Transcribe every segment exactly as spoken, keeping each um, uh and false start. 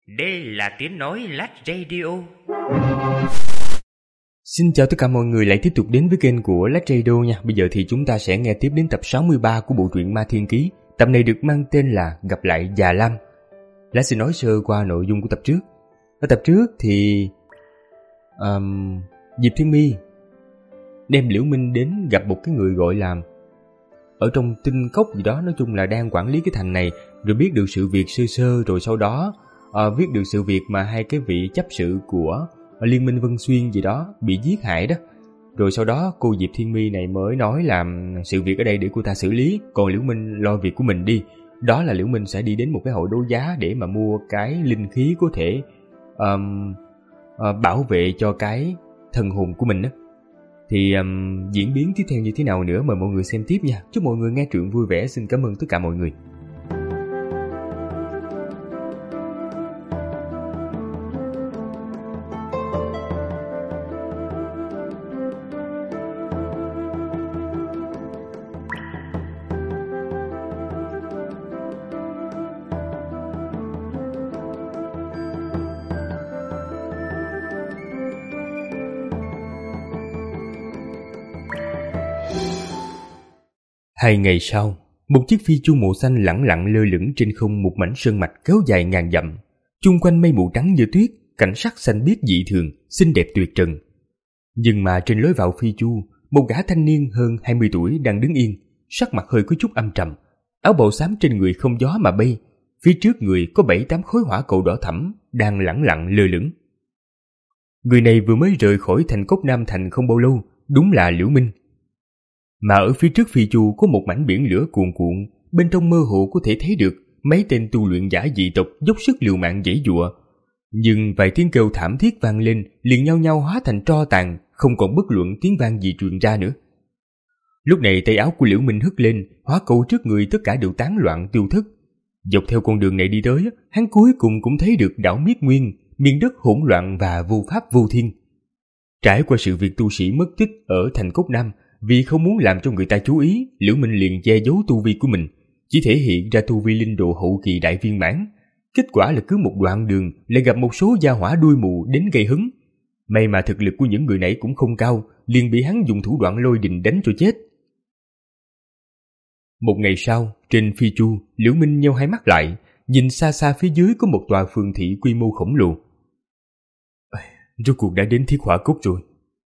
Đây là tiếng nói Lách Radio. Xin chào tất cả mọi người lại tiếp tục đến với kênh của Lách Radio nha. Bây giờ thì chúng ta sẽ nghe tiếp đến tập sáu mươi ba của bộ truyện Ma Thiên Ký. Tập này được mang tên là Gặp lại Già Lam. Lát xin nói sơ qua nội dung của tập trước. Ở tập trước thì um, Diệp Thiên My đem Liễu Minh đến gặp một cái người gọi là ở trong tinh cốc gì đó, nói chung là đang quản lý cái thành này, rồi biết được sự việc sơ sơ, rồi sau đó uh, biết được sự việc mà hai cái vị chấp sự của Liên minh Vân Xuyên gì đó bị giết hại đó. Rồi sau đó cô Diệp Thiên My này mới nói là sự việc ở đây để cô ta xử lý, còn Liễu Minh lo việc của mình đi. Đó là Liễu Minh sẽ đi đến một cái hội đấu giá để mà mua cái linh khí có thể um, uh, bảo vệ cho cái thần hồn của mình đó. Thì um, diễn biến tiếp theo như thế nào nữa mời mọi người xem tiếp nha. Chúc mọi người nghe truyện vui vẻ. Xin cảm ơn tất cả mọi người. Hai ngày sau, một chiếc phi chu màu xanh lẳng lặng lơ lửng trên không một mảnh sơn mạch kéo dài ngàn dặm. Chung quanh mây mù trắng như tuyết, cảnh sắc xanh biếc dị thường, xinh đẹp tuyệt trần. Nhưng mà trên lối vào phi chu, một gã thanh niên hơn hai mươi tuổi đang đứng yên, sắc mặt hơi có chút âm trầm, áo bào xám trên người không gió mà bay. Phía trước người có bảy tám khối hỏa cầu đỏ thẫm đang lẳng lặng lơ lửng. Người này vừa mới rời khỏi thành Cốc Nam Thành không bao lâu, đúng là Liễu Minh. Mà ở phía trước phi chu có một mảnh biển lửa cuồn cuộn, bên trong mơ hồ có thể thấy được mấy tên tu luyện giả dị tộc dốc sức liều mạng giãy giụa. Nhưng vài tiếng kêu thảm thiết vang lên liền nhau nhau hóa thành tro tàn, không còn bất luận tiếng vang gì truyền ra nữa. Lúc này tay áo của Liễu Minh hất lên, hỏa cầu trước người tất cả đều tán loạn tiêu thất. Dọc theo con đường này đi tới, hắn cuối cùng cũng thấy được đảo Miết Nguyên, miền đất hỗn loạn và vô pháp vô thiên. Trải qua sự việc tu sĩ mất tích ở thành Cốc Nam, vì không muốn làm cho người ta chú ý, Liễu Minh liền che giấu tu vi của mình, chỉ thể hiện ra tu vi linh độ hậu kỳ đại viên mãn. Kết quả là cứ một đoạn đường lại gặp một số gia hỏa đuôi mù đến gây hứng. May mà thực lực của những người này cũng không cao, liền bị hắn dùng thủ đoạn lôi đình đánh cho chết. Một ngày sau, trên phi chu, Liễu Minh nheo hai mắt lại, nhìn xa xa phía dưới có một tòa phường thị quy mô khổng lồ. Rốt cuộc đã đến Thiết Hỏa Cốc rồi.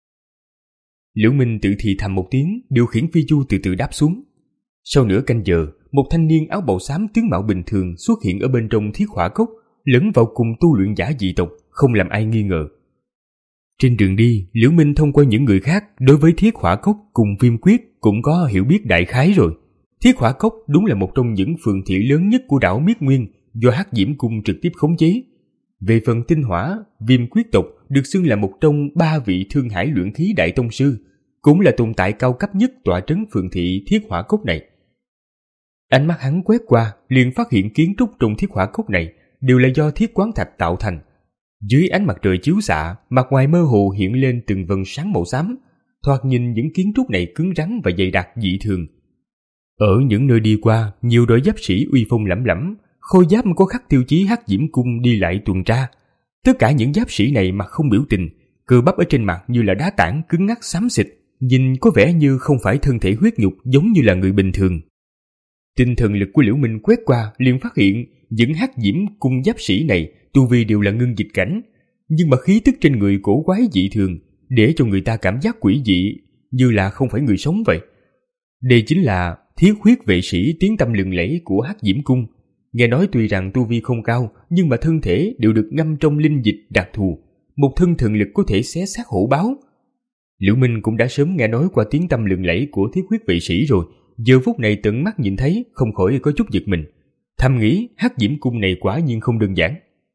Liễu Minh tự thì thầm một tiếng, điều khiển phi chu từ từ đáp xuống. Sau nửa canh giờ, một thanh niên áo bào xám tướng mạo bình thường xuất hiện ở bên trong Thiết Hỏa Cốc, lẫn vào cùng tu luyện giả dị tộc, không làm ai nghi ngờ. Trên đường đi, Liễu Minh thông qua những người khác đối với Thiết Hỏa Cốc cùng Viêm Quyết cũng có hiểu biết đại khái rồi. Thiết Hỏa Cốc đúng là một trong những phường thị lớn nhất của đảo Miết Nguyên, do Hắc Diễm Cung trực tiếp khống chế. Về phần tinh hỏa, Viêm Quyết tộc được xưng là một trong ba vị Thương Hải luyện khí đại tông sư, cũng là tồn tại cao cấp nhất tọa trấn phường thị Thiết Hỏa Cốc này. Ánh mắt hắn quét qua, liền phát hiện kiến trúc trong Thiết Hỏa Cốc này đều là do thiết quán thạch tạo thành. Dưới ánh mặt trời chiếu xạ, mặt ngoài mơ hồ hiện lên từng vầng sáng màu xám, thoạt nhìn những kiến trúc này cứng rắn và dày đặc dị thường. Ở những nơi đi qua, nhiều đội giáp sĩ uy phong lẫm lẫm, khôi giáp có khắc tiêu chí Hắc Diễm Cung đi lại tuần tra. Tất cả những giáp sĩ này mặt không biểu tình, cơ bắp ở trên mặt như là đá tảng cứng ngắc xám xịt, nhìn có vẻ như không phải thân thể huyết nhục giống như là người bình thường. Tinh thần lực của Liễu Minh quét qua liền phát hiện những Hắc Diễm Cung giáp sĩ này tu vi đều là ngưng dịch cảnh, nhưng mà khí tức trên người cổ quái dị thường, để cho người ta cảm giác quỷ dị như là không phải người sống vậy. Đây chính là thiết huyết vệ sĩ tiếng tăm lừng lẫy của Hắc Diễm Cung. Nghe nói tuy rằng tu vi không cao, nhưng mà thân thể đều được ngâm trong linh dịch đặc thù, một thân thần lực có thể xé xác hổ báo. Liễu Minh cũng đã sớm nghe nói qua tiếng tăm lừng lẫy của thiết huyết vệ sĩ rồi, giờ phút này tận mắt nhìn thấy không khỏi có chút giật mình, thầm nghĩ Hắc Diễm Cung này quả nhiên không đơn giản.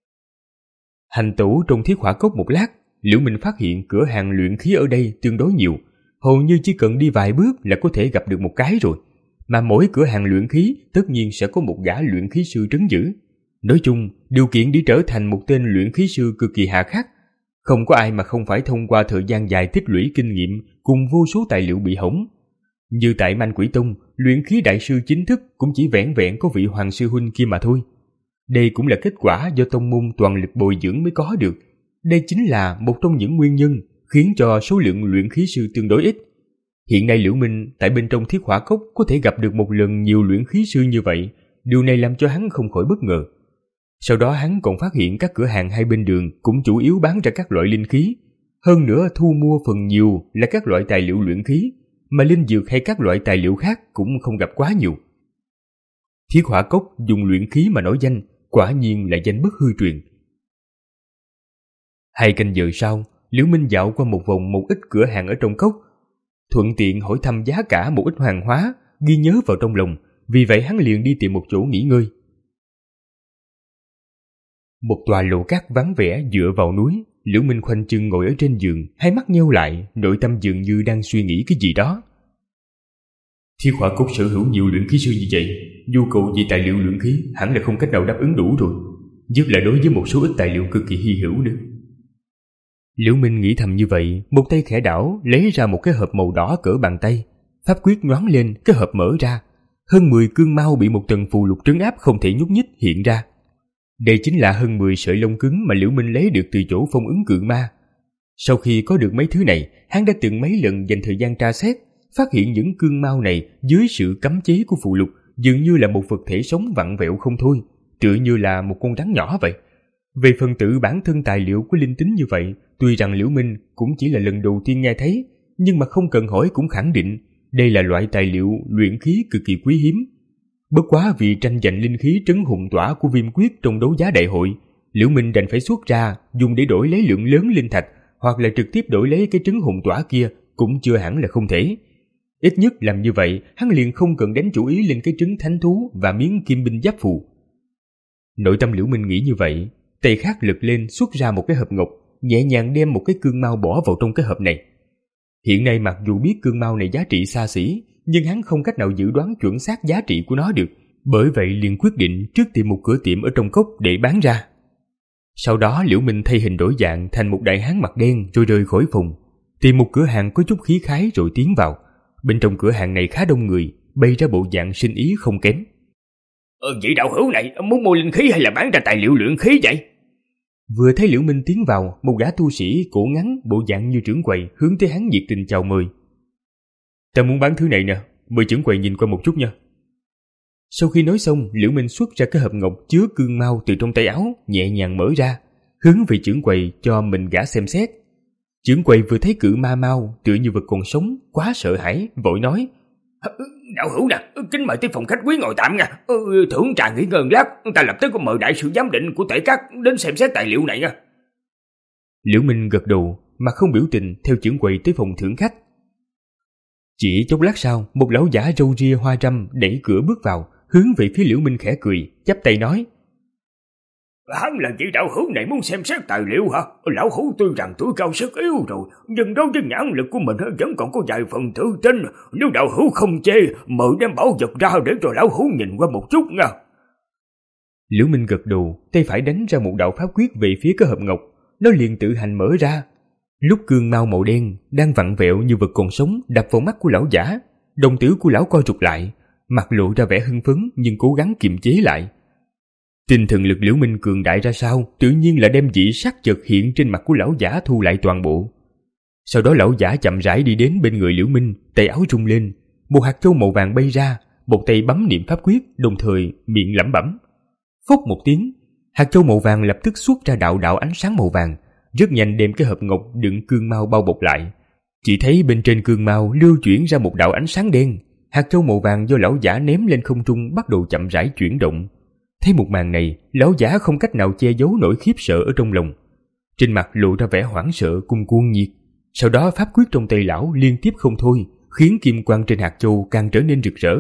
Hành tẩu trong Thiết Hỏa Cốc một lát, Liễu Minh phát hiện cửa hàng luyện khí ở đây tương đối nhiều, hầu như chỉ cần đi vài bước là có thể gặp được một cái rồi. Mà mỗi cửa hàng luyện khí tất nhiên sẽ có một gã luyện khí sư trấn giữ. Nói chung, điều kiện để trở thành một tên luyện khí sư cực kỳ hà khắc. Không có ai mà không phải thông qua thời gian dài tích lũy kinh nghiệm cùng vô số tài liệu bị hỏng. Như tại Manh Quỷ Tông, luyện khí đại sư chính thức cũng chỉ vẻn vẹn có vị Hoàng sư huynh kia mà thôi. Đây cũng là kết quả do tông môn toàn lực bồi dưỡng mới có được. Đây chính là một trong những nguyên nhân khiến cho số lượng luyện khí sư tương đối ít. Hiện nay Liễu Minh tại bên trong Thiết Hỏa Cốc có thể gặp được một lần nhiều luyện khí sư như vậy, điều này làm cho hắn không khỏi bất ngờ. Sau đó hắn còn phát hiện các cửa hàng hai bên đường cũng chủ yếu bán ra các loại linh khí, hơn nữa thu mua phần nhiều là các loại tài liệu luyện khí, mà linh dược hay các loại tài liệu khác cũng không gặp quá nhiều. Thiết Hỏa Cốc dùng luyện khí mà nổi danh, quả nhiên là danh bất hư truyền. Hai canh giờ sau, Liễu Minh dạo qua một vòng một ít cửa hàng ở trong cốc, thuận tiện hỏi thăm giá cả một ít hàng hóa, ghi nhớ vào trong lòng, vì vậy hắn liền đi tìm một chỗ nghỉ ngơi. Một tòa lầu cát vắng vẻ dựa vào núi, Liễu Minh khoanh chân ngồi ở trên giường, hai mắt nheo lại, nội tâm dường như đang suy nghĩ cái gì đó. Thiết Hỏa Cốc sở hữu nhiều luyện khí sư như vậy, nhu cầu về tài liệu luyện khí hẳn là không cách nào đáp ứng đủ rồi, nhất là đối với một số ít tài liệu cực kỳ hy hữu nữa. Liễu Minh nghĩ thầm như vậy, một tay khẽ đảo lấy ra một cái hộp màu đỏ cỡ bàn tay, pháp quyết nhoáng lên, cái hộp mở ra, hơn mười cương mao bị một tầng phù lục trấn áp không thể nhúc nhích hiện ra. Đây chính là hơn mười sợi lông cứng mà Liễu Minh lấy được từ chỗ phong ứng cự ma. Sau khi có được mấy thứ này, hắn đã từng mấy lần dành thời gian tra xét, phát hiện những cương mao này dưới sự cấm chế của phù lục dường như là một vật thể sống vặn vẹo không thôi, tựa như là một con rắn nhỏ vậy. Về phần tử bản thân tài liệu của linh tính như vậy, tuy rằng Liễu Minh cũng chỉ là lần đầu tiên nghe thấy, nhưng mà không cần hỏi cũng khẳng định đây là loại tài liệu luyện khí cực kỳ quý hiếm. Bất quá vì tranh giành linh khí trấn hùng tỏa của Viêm Quyết trong đấu giá đại hội, Liễu Minh đành phải xuất ra dùng để đổi lấy lượng lớn linh thạch, hoặc là trực tiếp đổi lấy cái trấn hùng tỏa kia cũng chưa hẳn là không thể. Ít nhất làm như vậy, hắn liền không cần đánh chủ ý lên cái trứng thánh thú và miếng kim binh giáp phù. Nội tâm Liễu Minh nghĩ như vậy, tay khác lực lên xuất ra một cái hộp ngọc, nhẹ nhàng đem một cái cương mao bỏ vào trong cái hộp này. Hiện nay mặc dù biết cương mao này giá trị xa xỉ, nhưng hắn không cách nào dự đoán chuẩn xác giá trị của nó được, bởi vậy liền quyết định trước tìm một cửa tiệm ở trong cốc để bán ra. Sau đó Liễu Minh thay hình đổi dạng thành một đại hán mặt đen rồi rời khỏi phòng, tìm một cửa hàng có chút khí khái rồi tiến vào. Bên trong cửa hàng này khá đông người, bày ra bộ dạng sinh ý không kém. Ờ, vị đạo hữu này muốn mua linh khí hay là bán ra tài liệu luyện khí vậy? Vừa thấy Liễu Minh tiến vào, một gã tu sĩ cổ ngắn bộ dạng như trưởng quầy hướng tới hắn nhiệt tình chào mời. Ta muốn bán thứ này nè, mời trưởng quầy nhìn qua một chút nha. Sau khi nói xong, Liễu Minh xuất ra cái hộp ngọc chứa cương mao từ trong tay áo, nhẹ nhàng mở ra, hướng về trưởng quầy cho mình gã xem xét. Trưởng quầy vừa thấy cự ma mao tựa như vật còn sống, quá sợ hãi, vội nói: Đạo hữu nè, kính mời tới phòng khách quý ngồi tạm nha. Ừ, thưởng trà nghỉ ngơi lát, ta lập tức có mời đại sự giám định của Tể Các đến xem xét tài liệu này nha. Liễu Minh gật đầu mà không biểu tình theo trưởng quầy tới phòng thưởng khách. Chỉ chốc lát sau, một lão giả râu ria hoa râm đẩy cửa bước vào, hướng về phía Liễu Minh khẽ cười, chắp tay nói: Hắn là vị đạo hữu này muốn xem xét tài liệu hả? Lão hữu tuy rằng tuổi cao sức yếu rồi, nhưng đối với nhãn lực của mình vẫn còn có vài phần tự tin. Nếu đạo hữu không chê, mời đem bảo vật ra để cho lão hữu nhìn qua một chút nha. Liễu Minh gật đầu, tay phải đánh ra một đạo pháp quyết về phía cái hộp ngọc, nó liền tự hành mở ra. Lúc cương mao màu đen đang vặn vẹo như vật còn sống đập vào mắt của lão giả, đồng tử của lão co rụt lại, mặt lộ ra vẻ hưng phấn nhưng cố gắng kiềm chế lại. Tinh thần lực Liễu Minh cường đại ra sao, tự nhiên là đem dị sắc chợt hiện trên mặt của lão giả thu lại toàn bộ. Sau đó lão giả chậm rãi đi đến bên người Liễu Minh, tay áo rung lên, một hạt châu màu vàng bay ra, một tay bấm niệm pháp quyết, đồng thời miệng lẩm bẩm. Phốc một tiếng, hạt châu màu vàng lập tức xuất ra đạo đạo ánh sáng màu vàng, rất nhanh đem cái hộp ngọc đựng cương mao bao bọc lại. Chỉ thấy bên trên cương mao lưu chuyển ra một đạo ánh sáng đen, hạt châu màu vàng do lão giả ném lên không trung bắt đầu chậm rãi chuyển động. Thấy một màn này, lão giả không cách nào che giấu nỗi khiếp sợ ở trong lòng, trên mặt lộ ra vẻ hoảng sợ cùng cuồng nhiệt. Sau đó pháp quyết trong tay lão liên tiếp không thôi, khiến kim quang trên hạt châu càng trở nên rực rỡ.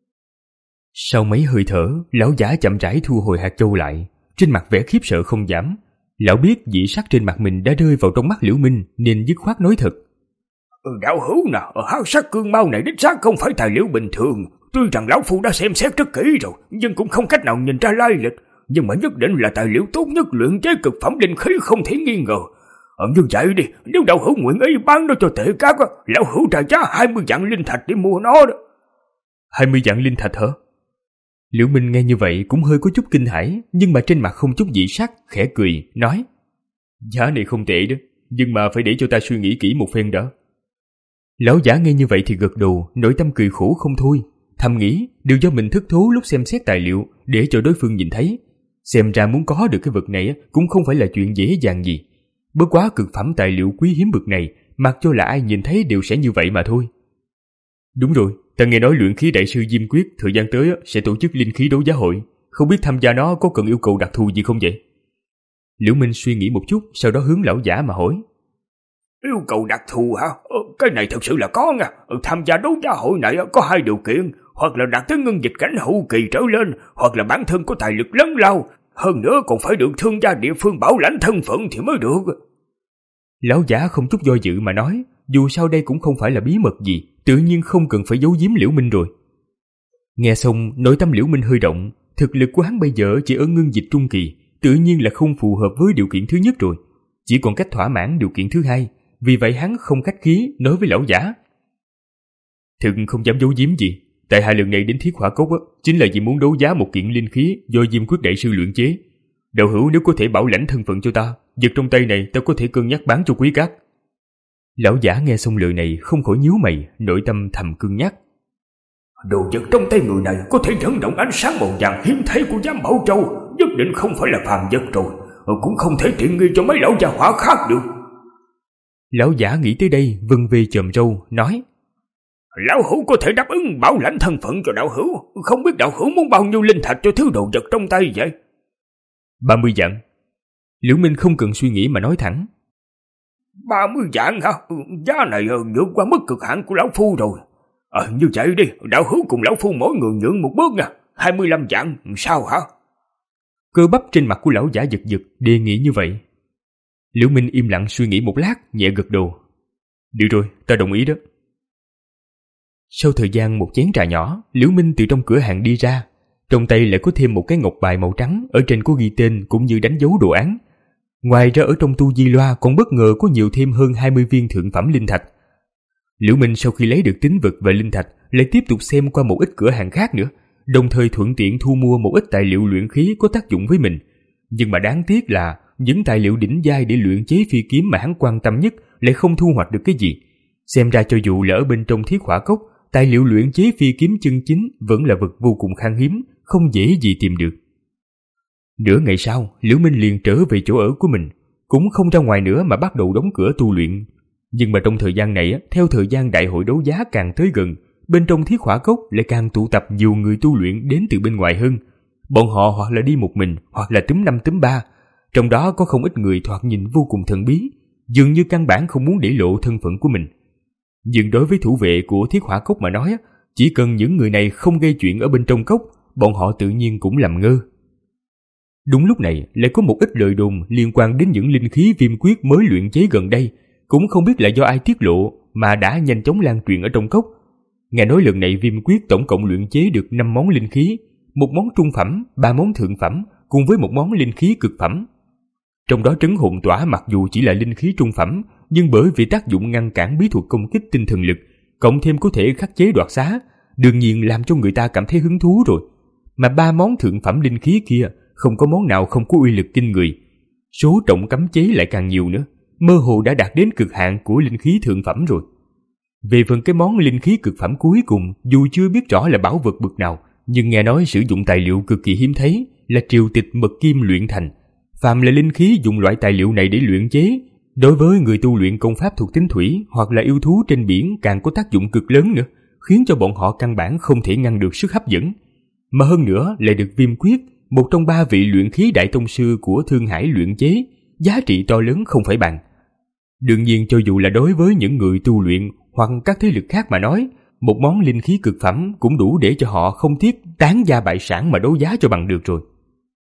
Sau mấy hơi thở, lão giả chậm rãi thu hồi hạt châu lại, trên mặt vẻ khiếp sợ không giảm. Lão biết dị sắc trên mặt mình đã rơi vào trong mắt Liễu Minh nên dứt khoát nói thật. Đạo hữu nào, hắc sắc cương mao này đích xác không phải tài liệu bình thường. Tuy rằng lão phu đã xem xét rất kỹ rồi, nhưng cũng không cách nào nhìn ra lai lịch. Nhưng mà nhất định là tài liệu tốt nhất luyện chế cực phẩm linh khí không thể nghi ngờ. Ờ, như vậy đi, nếu đạo hữu nguyện ý bán nó cho Tể Các, lão hữu trả giá hai mươi vạn linh thạch để mua nó đó. Hai mươi vạn linh thạch hả? Liễu Minh nghe như vậy cũng hơi có chút kinh hãi, nhưng mà trên mặt không chút dị sắc, khẽ cười, nói: Giá này không tệ đó, nhưng mà phải để cho ta suy nghĩ kỹ một phen đã. Lão giả nghe như vậy thì gật đầu, nội tâm cười khổ không thôi, thầm nghĩ đều do mình thất thố lúc xem xét tài liệu để cho đối phương nhìn thấy. Xem ra muốn có được cái vật này cũng không phải là chuyện dễ dàng gì. Bất quá cực phẩm tài liệu quý hiếm bực này, mặc cho là ai nhìn thấy đều sẽ như vậy mà thôi. Đúng rồi, ta nghe nói luyện khí đại sư Diêm Quyết thời gian tới sẽ tổ chức linh khí đấu giá hội, không biết tham gia nó có cần yêu cầu đặc thù gì không vậy? Liễu Minh suy nghĩ một chút, sau đó hướng lão giả mà hỏi. Yêu cầu đặc thù hả? Ờ, cái này thật sự là có nha. Tham gia đấu giá hội này có hai điều kiện, hoặc là đạt tới ngân dịch cảnh hậu kỳ trở lên, hoặc là bản thân có tài lực lớn lao, hơn nữa còn phải được thương gia địa phương bảo lãnh thân phận thì mới được. Lão giả không chút do dự mà nói, dù sao đây cũng không phải là bí mật gì, tự nhiên không cần phải giấu giếm Liễu Minh rồi. Nghe xong, nội tâm Liễu Minh hơi động, thực lực của hắn bây giờ chỉ ở ngân dịch trung kỳ, tự nhiên là không phù hợp với điều kiện thứ nhất rồi, chỉ còn cách thỏa mãn điều kiện thứ hai. Vì vậy hắn không khách khí nói với lão giả. Thực không dám giấu giếm gì, tại hai lần này đến Thiết Hỏa Cốc á, chính là vì muốn đấu giá một kiện linh khí do Diêm Quyết đại sư luyện chế. Đạo hữu nếu có thể bảo lãnh thân phận cho ta, vật trong tay này ta có thể cân nhắc bán cho quý các. Lão giả nghe xong lời này không khỏi nhíu mày, nội tâm thầm cân nhắc. Đồ vật trong tay người này có thể dẫn động ánh sáng màu vàng hiếm thấy của Giám Bảo Châu, nhất định không phải là phàm vật rồi, cũng không thể tiện nghi cho mấy lão gia hỏa khác được. Lão giả nghĩ tới đây, vân về chòm râu, nói. Lão hữu có thể đáp ứng bảo lãnh thân phận cho đạo hữu, không biết đạo hữu muốn bao nhiêu linh thạch cho thứ đồ vật trong tay vậy? Ba mươi vạn. Liễu Minh không cần suy nghĩ mà nói thẳng. Ba mươi vạn hả? Giá này vượt qua mức cực hạn của lão phu rồi. À, như vậy đi, đạo hữu cùng lão phu mỗi người nhượng một bước nha. Hai mươi lăm vạn, sao hả? Cơ bắp trên mặt của lão giả giật giật, đề nghị như vậy. Liễu Minh im lặng suy nghĩ một lát, nhẹ gật đầu. Được rồi, ta đồng ý đó. Sau thời gian một chén trà nhỏ, Liễu Minh từ trong cửa hàng đi ra, trong tay lại có thêm một cái ngọc bài màu trắng, ở trên có ghi tên cũng như đánh dấu đồ án. Ngoài ra ở trong tu di loa còn bất ngờ có nhiều thêm hơn hai mươi viên thượng phẩm linh thạch. Liễu Minh sau khi lấy được tín vật và linh thạch, lại tiếp tục xem qua một ít cửa hàng khác nữa, đồng thời thuận tiện thu mua một ít tài liệu luyện khí có tác dụng với mình. Nhưng mà đáng tiếc là những tài liệu đỉnh giai để luyện chế phi kiếm mà hắn quan tâm nhất lại không thu hoạch được cái gì. Xem ra cho dù là ở bên trong Thiết Hỏa Cốc, tài liệu luyện chế phi kiếm chân chính vẫn là vật vô cùng khan hiếm, không dễ gì tìm được. Nửa ngày sau, Liễu Minh liền trở về chỗ ở của mình, cũng không ra ngoài nữa mà bắt đầu đóng cửa tu luyện. Nhưng mà trong thời gian này, theo thời gian đại hội đấu giá càng tới gần, bên trong Thiết Hỏa Cốc lại càng tụ tập nhiều người tu luyện đến từ bên ngoài hơn. Bọn họ hoặc là đi một mình, hoặc là túm năm túm ba. Trong đó có không ít người thoạt nhìn vô cùng thần bí, dường như căn bản không muốn để lộ thân phận của mình. Nhưng đối với thủ vệ của Thiết Hỏa Cốc mà nói, chỉ cần những người này không gây chuyện ở bên trong cốc, bọn họ tự nhiên cũng làm ngơ. Đúng lúc này lại có một ít lời đồn liên quan đến những linh khí viêm quyết mới luyện chế gần đây, cũng không biết là do ai tiết lộ mà đã nhanh chóng lan truyền ở trong cốc. Nghe nói lần này viêm quyết tổng cộng luyện chế được năm món linh khí, một món trung phẩm, ba món thượng phẩm, cùng với một món linh khí cực phẩm. Trong đó trấn hồn tỏa mặc dù chỉ là linh khí trung phẩm, nhưng bởi vì tác dụng ngăn cản bí thuật công kích tinh thần lực, cộng thêm có thể khắc chế đoạt xá, đương nhiên làm cho người ta cảm thấy hứng thú rồi. Mà ba món thượng phẩm linh khí kia không có món nào không có uy lực kinh người. Số trọng cấm chế lại càng nhiều nữa, mơ hồ đã đạt đến cực hạn của linh khí thượng phẩm rồi. Về phần cái món linh khí cực phẩm cuối cùng, dù chưa biết rõ là bảo vật bực nào, nhưng nghe nói sử dụng tài liệu cực kỳ hiếm thấy, là triều tịch mật kim luyện thành. Phàm là linh khí dùng loại tài liệu này để luyện chế, đối với người tu luyện công pháp thuộc tính thủy hoặc là yêu thú trên biển càng có tác dụng cực lớn nữa, khiến cho bọn họ căn bản không thể ngăn được sức hấp dẫn. Mà hơn nữa lại được Viêm Quyết, một trong ba vị luyện khí đại tông sư của Thương Hải luyện chế, giá trị to lớn không phải bằng. Đương nhiên cho dù là đối với những người tu luyện hoặc các thế lực khác mà nói, một món linh khí cực phẩm cũng đủ để cho họ không tiếc tán gia bại sản mà đấu giá cho bằng được rồi.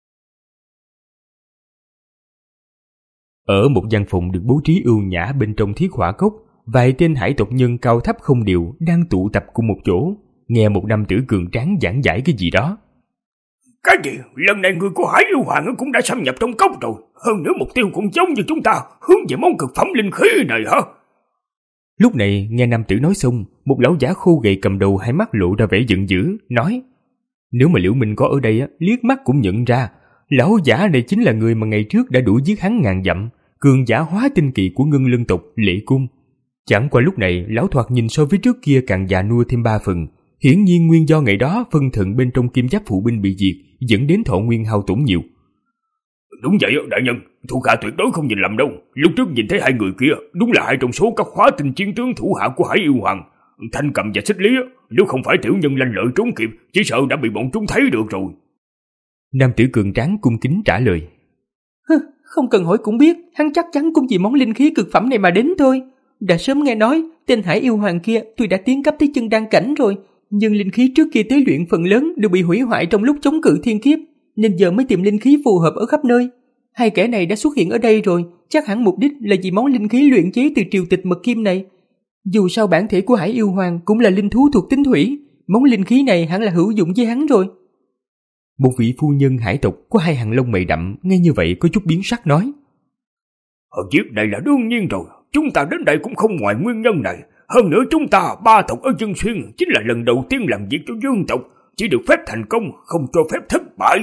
Ở một gian phòng được bố trí ưu nhã bên trong Thiết Hỏa Cốc, vài tên hải tộc nhân cao thấp không đều đang tụ tập cùng một chỗ, nghe một nam tử cường tráng giảng giải cái gì đó. Cái gì? Lần này người của Hải Yêu Hoàng cũng đã xâm nhập trong cốc rồi. Hơn nữa mục tiêu cũng giống như chúng ta, hướng về món cực phẩm linh khí này hả? Lúc này nghe nam tử nói xong, một lão giả khô gầy cầm đầu hai mắt lộ ra vẻ giận dữ, nói: Nếu mà Liễu Minh có ở đây á, liếc mắt cũng nhận ra, lão giả này chính là người mà ngày trước đã đuổi giết hắn ngàn dặm, cường giả hóa tinh kỳ của Ngân Lân tộc Lệ Cung. Chẳng qua lúc này lão thoạt nhìn so với trước kia càng già nua thêm ba phần, hiển nhiên nguyên do ngày đó phân thận bên trong kim giáp phụ binh bị diệt, dẫn đến thọ nguyên hao tổn nhiều. Đúng vậy đại nhân, thuộc hạ tuyệt đối không nhìn lầm đâu. Lúc trước nhìn thấy hai người kia, đúng là hai trong số các hóa tinh chiến tướng thủ hạ của Hải Yêu Hoàng. Thanh Cầm và Xích Lý, nếu không phải tiểu nhân lanh lợi trốn kịp, chỉ sợ đã bị bọn chúng thấy được rồi. Nam tử cường tráng cung kính trả lời. Hừ, không cần hỏi cũng biết, hắn chắc chắn cũng vì món linh khí cực phẩm này mà đến thôi. Đã sớm nghe nói, tên Hải Yêu Hoàng kia tuy đã tiến cấp tới chân đan cảnh rồi, nhưng linh khí trước kia tế luyện phần lớn đều bị hủy hoại trong lúc chống cự thiên kiếp, nên giờ mới tìm linh khí phù hợp ở khắp nơi. Hai kẻ này đã xuất hiện ở đây rồi, chắc hẳn mục đích là vì món linh khí luyện chế từ triều tịch mật kim này. Dù sao bản thể của Hải Yêu Hoàng cũng là linh thú thuộc tính thủy, món linh khí này hẳn là hữu dụng với hắn rồi. Một vị phu nhân hải tộc có hai hàng lông mày đậm, nghe như vậy có chút biến sắc nói. Ở việc này là đương nhiên rồi, chúng ta đến đây cũng không ngoài nguyên nhân này. Hơn nữa chúng ta, ba tộc ở Dương Xuyên, chính là lần đầu tiên làm việc cho Dương tộc, chỉ được phép thành công, không cho phép thất bại.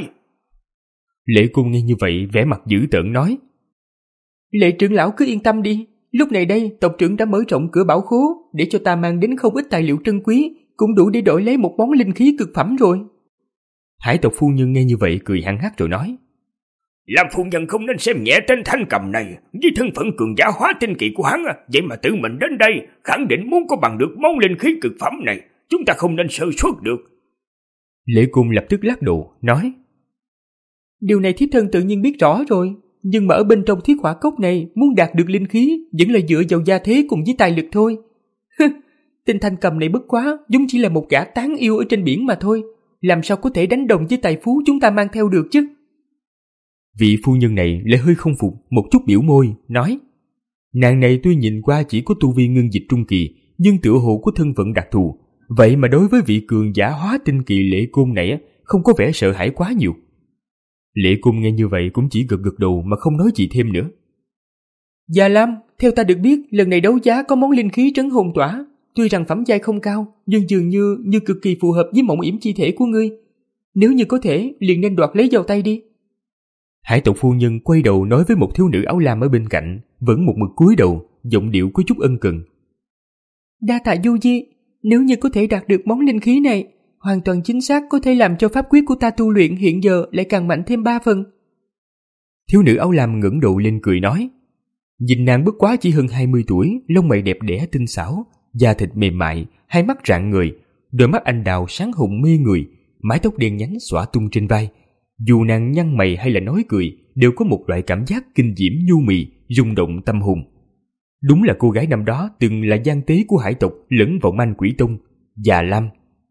Lệ Cung nghe như vậy vẻ mặt dữ tợn nói. Lệ trưởng lão cứ yên tâm đi, lúc này đây tộc trưởng đã mở rộng cửa bảo khố để cho ta mang đến không ít tài liệu trân quý, cũng đủ để đổi lấy một món linh khí cực phẩm rồi. Hải tộc phu nhân nghe như vậy cười hăng hắc rồi nói. Làm phu nhân không nên xem nhẹ tên Thanh Cầm này, với thân phận cường giả hóa tinh kỳ của hắn, vậy mà tự mình đến đây, khẳng định muốn có bằng được món linh khí cực phẩm này, chúng ta không nên sơ suất được. Lệ Cung lập tức lắc đầu, nói. Điều này thiếp thân tự nhiên biết rõ rồi, nhưng mà ở bên trong thiết hỏa cốc này, muốn đạt được linh khí, vẫn là dựa vào gia thế cùng với tài lực thôi. Tên Thanh Cầm này bất quá, giống chỉ là một gã tán yêu ở trên biển mà thôi, làm sao có thể đánh đồng với tài phú chúng ta mang theo được chứ? Vị phu nhân này lại hơi không phục, một chút biểu môi, nói. Nàng này tuy nhìn qua chỉ có tu vi ngưng dịch trung kỳ, nhưng tựa hồ có thân phận đặc thù, vậy mà đối với vị cường giả hóa tinh kỳ Lệ Cung này không có vẻ sợ hãi quá nhiều. Lệ Cung nghe như vậy cũng chỉ gật gật đầu mà không nói gì thêm nữa. Già Lam, theo ta được biết, lần này đấu giá có món linh khí trấn hồn tỏa, tuy rằng phẩm giai không cao, nhưng dường như như cực kỳ phù hợp với mộng yểm chi thể của ngươi. Nếu như có thể, liền nên đoạt lấy vào tay đi. Hải tộc phu nhân quay đầu nói với một thiếu nữ áo lam ở bên cạnh, vẫn một mực cúi đầu, giọng điệu có chút ân cần. Đa tạ Du Di, nếu như có thể đạt được món linh khí này, hoàn toàn chính xác có thể làm cho pháp quyết của ta tu luyện hiện giờ lại càng mạnh thêm ba phần. Thiếu nữ áo lam ngẩng đầu lên cười nói. Nhìn nàng bất quá chỉ hơn hai mươi tuổi, lông mày đẹp đẽ tinh xảo, da thịt mềm mại, hai mắt rạng ngời, đôi mắt anh đào sáng hùng mê người, mái tóc đen nhánh xõa tung trên vai. Dù nàng nhăn mày hay là nói cười, đều có một loại cảm giác kinh diễm nhu mì, rung động tâm hồn. Đúng là cô gái năm đó từng là gian tế của hải tộc lẫn vọng anh quỷ tông, Già Lam.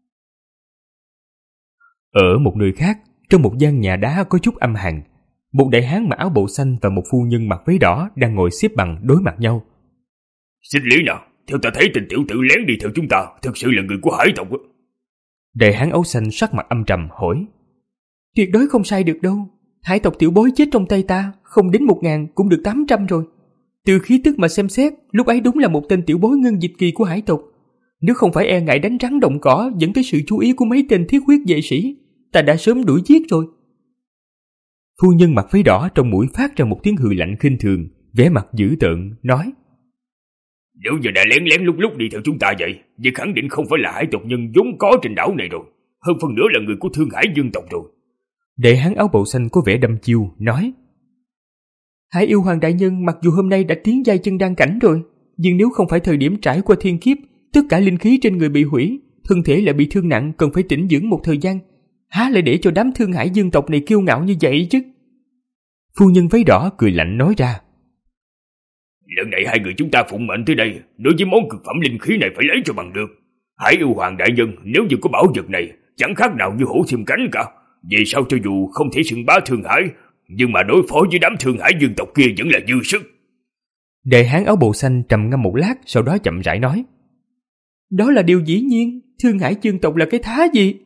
Ở một nơi khác, trong một gian nhà đá có chút âm hàn, một đại hán mặc áo bầu xanh và một phu nhân mặc váy đỏ đang ngồi xếp bằng đối mặt nhau. Xích Lý nào, theo ta thấy tình tiểu tử lén đi theo chúng ta, thực sự là người của hải tộc. Đại hán áo xanh sắc mặt âm trầm hỏi. Tuyệt đối không sai được đâu, hải tộc tiểu bối chết trong tay ta, không đến một ngàn cũng được tám trăm rồi. Từ khí tức mà xem xét, lúc ấy đúng là một tên tiểu bối ngân dịch kỳ của hải tộc. Nếu không phải e ngại đánh rắn động cỏ dẫn tới sự chú ý của mấy tên thiết huyết vệ sĩ, ta đã sớm đuổi giết rồi. Phu nhân mặc váy đỏ trong mũi phát ra một tiếng hừ lạnh khinh thường, vẻ mặt dữ tợn, nói. Nếu giờ đã lén lén lúc lúc đi theo chúng ta vậy, vậy khẳng định không phải là hải tộc nhân vốn có trên đảo này rồi, hơn phần nữa là người của Thương Hải Dương tộc rồi. Đại hán áo bầu xanh có vẻ đăm chiêu, nói. Hải Yêu Hoàng đại nhân mặc dù hôm nay đã tiến giai chân đan cảnh rồi, nhưng nếu không phải thời điểm trải qua thiên kiếp, tất cả linh khí trên người bị hủy, thân thể lại bị thương nặng, cần phải tĩnh dưỡng một thời gian, há lại để cho đám Thương Hải Dương tộc này kiêu ngạo như vậy chứ? Phu nhân váy đỏ cười lạnh nói ra. Lần này hai người chúng ta phụng mệnh tới đây, đối với món cực phẩm linh khí này phải lấy cho bằng được. Hải Yêu Hoàng đại nhân nếu như có bảo vật này, chẳng khác nào như hổ thêm cánh cả. Vì sao cho dù không thể xưng bá Thương Hải, nhưng mà đối phó với đám Thương Hải Dương tộc kia vẫn là dư sức. Đại hán áo bầu xanh trầm ngâm một lát, sau đó chậm rãi nói. Đó là điều dĩ nhiên, Thương Hải Dương tộc là cái thá gì?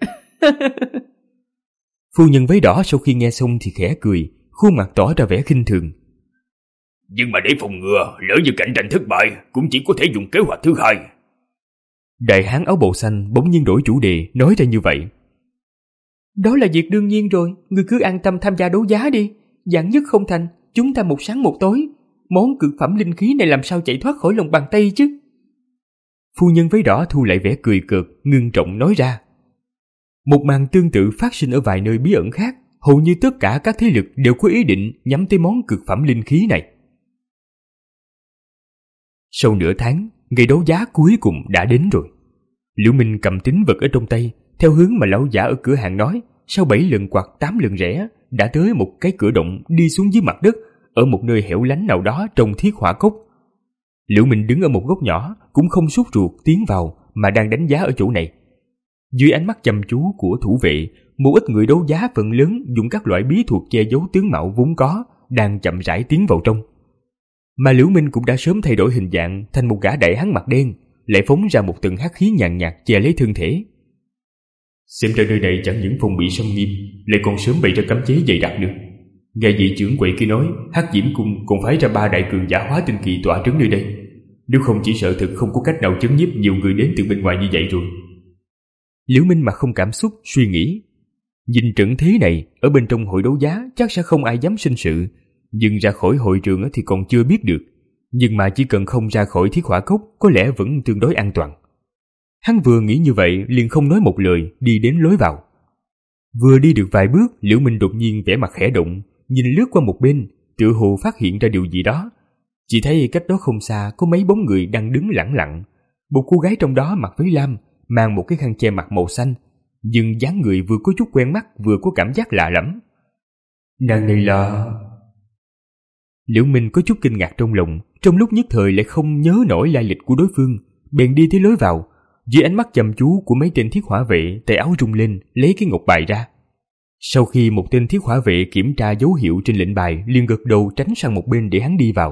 Phu nhân váy đỏ sau khi nghe xong thì khẽ cười, khuôn mặt tỏ ra vẻ khinh thường. Nhưng mà để phòng ngừa, lỡ như cạnh tranh thất bại, cũng chỉ có thể dùng kế hoạch thứ hai. Đại hán áo bầu xanh bỗng nhiên đổi chủ đề, nói ra như vậy. Đó là việc đương nhiên rồi, ngươi cứ an tâm tham gia đấu giá đi. Vạn nhất không thành, chúng ta một sáng một tối. Món cực phẩm linh khí này làm sao chạy thoát khỏi lòng bàn tay chứ? Phu nhân váy đỏ thu lại vẻ cười cợt, ngưng trọng nói ra. Một màn tương tự phát sinh ở vài nơi bí ẩn khác, hầu như tất cả các thế lực đều có ý định nhắm tới món cực phẩm linh khí này. Sau nửa tháng, ngày đấu giá cuối cùng đã đến rồi. Liễu Minh cầm tín vật ở trong tay, theo hướng mà lão giả ở cửa hàng nói, sau bảy lần quạt tám lần rẽ, đã tới một cái cửa động đi xuống dưới mặt đất, ở một nơi hẻo lánh nào đó trong thiết hỏa cốc. Liễu Minh đứng ở một góc nhỏ, cũng không sốt ruột tiến vào, mà đang đánh giá ở chỗ này. Dưới ánh mắt chăm chú của thủ vệ, một ít người đấu giá phần lớn dùng các loại bí thuật che giấu tướng mạo vốn có, đang chậm rãi tiến vào trong. Mà Liễu Minh cũng đã sớm thay đổi hình dạng thành một gã đại hán mặt đen, lại phóng ra một tầng hắc khí nhàn nhạt che lấy thân thể. Xem ra nơi này chẳng những phòng bị xâm nghiêm, lại còn sớm bày ra cấm chế dày đặc nữa. Nghe vị trưởng quầy kia nói, Hắc Diễm Cung còn phái ra ba đại cường giả hóa tinh kỳ tọa trấn nơi đây. Nếu không chỉ sợ thực không có cách nào chấn nhiếp nhiều người đến từ bên ngoài như vậy rồi. Liễu Minh mà không cảm xúc suy nghĩ, nhìn trận thế này, ở bên trong hội đấu giá chắc sẽ không ai dám sinh sự, nhưng ra khỏi hội trường thì còn chưa biết được. Nhưng mà chỉ cần không ra khỏi thiết hỏa cốc, có lẽ vẫn tương đối an toàn. Hắn vừa nghĩ như vậy, liền không nói một lời, đi đến lối vào. Vừa đi được vài bước, Liễu Minh đột nhiên vẻ mặt khẽ động, nhìn lướt qua một bên, tựa hồ phát hiện ra điều gì đó. Chỉ thấy cách đó không xa có mấy bóng người đang đứng lẳng lặng. Một cô gái trong đó mặc váy lam, mang một cái khăn che mặt màu xanh, nhưng dáng người vừa có chút quen mắt, vừa có cảm giác lạ lẫm. Nàng này là... Liễu Minh có chút kinh ngạc trong lòng, trong lúc nhất thời lại không nhớ nổi lai lịch của đối phương, bèn đi tới lối vào. Dưới ánh mắt chăm chú của mấy tên thiết hỏa vệ, tay áo rung lên, lấy cái ngọc bài ra. Sau khi một tên thiết hỏa vệ kiểm tra dấu hiệu trên lệnh bài, liền gật đầu tránh sang một bên để hắn đi vào.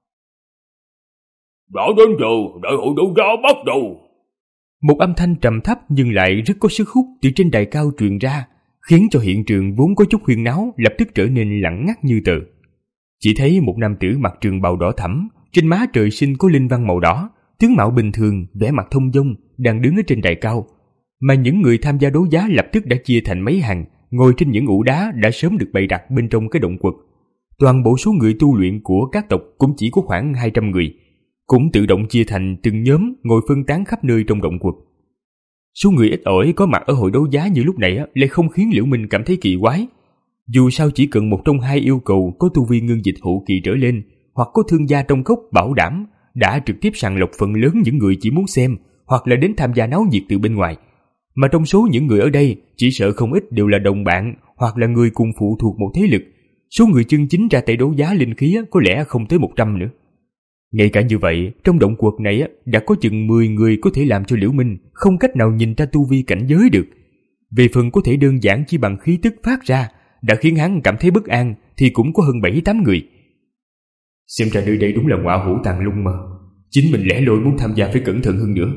Đã đến giờ, đại hội đấu giá bắt đầu. Một âm thanh trầm thấp nhưng lại rất có sức hút từ trên đài cao truyền ra, khiến cho hiện trường vốn có chút huyên náo lập tức trở nên lặng ngắt như tờ. Chỉ thấy một nam tử mặc trường bào đỏ thẫm, trên má trời sinh có linh văn màu đỏ, tướng mạo bình thường, vẻ mặt thông dong, đang đứng ở trên đài cao. Mà những người tham gia đấu giá lập tức đã chia thành mấy hàng, ngồi trên những ụ đá đã sớm được bày đặt bên trong cái động quật. Toàn bộ số người tu luyện của các tộc cũng chỉ có khoảng hai trăm người, cũng tự động chia thành từng nhóm ngồi phân tán khắp nơi trong động quật. Số người ít ỏi có mặt ở hội đấu giá như lúc này lại không khiến Liễu Minh cảm thấy kỳ quái. Dù sao chỉ cần một trong hai yêu cầu có tu vi ngưng dịch hậu kỳ trở lên, hoặc có thương gia trong cốc bảo đảm, đã trực tiếp sàng lọc phần lớn những người chỉ muốn xem hoặc là đến tham gia náo nhiệt từ bên ngoài. Mà trong số những người ở đây, chỉ sợ không ít đều là đồng bạn hoặc là người cùng phụ thuộc một thế lực. Số người chân chính ra tay đấu giá linh khí có lẽ không tới một trăm nữa. Ngay cả như vậy, trong động quật này đã có chừng mười người có thể làm cho Liễu Minh không cách nào nhìn ra tu vi cảnh giới được. Về phần có thể đơn giản chỉ bằng khí tức phát ra, đã khiến hắn cảm thấy bất an thì cũng có hơn bảy tám người. Xem ra nơi đây đúng là ngọa hổ tàng lung mà. Chính mình lẻ loi muốn tham gia phải cẩn thận hơn nữa.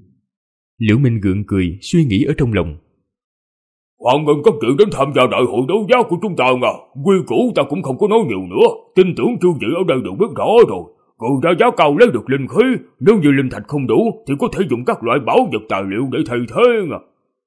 Liễu Minh gượng cười, suy nghĩ ở trong lòng. Hoan nghênh các vị đến tham gia đại hội đấu giá của chúng ta à. Quy củ ta cũng không có nói nhiều nữa. Tin tưởng chư vị ở đây đều biết rõ rồi. Cường ra giá cao lấy được linh khí, nếu như linh thạch không đủ thì có thể dùng các loại bảo vật tài liệu để thay thế à.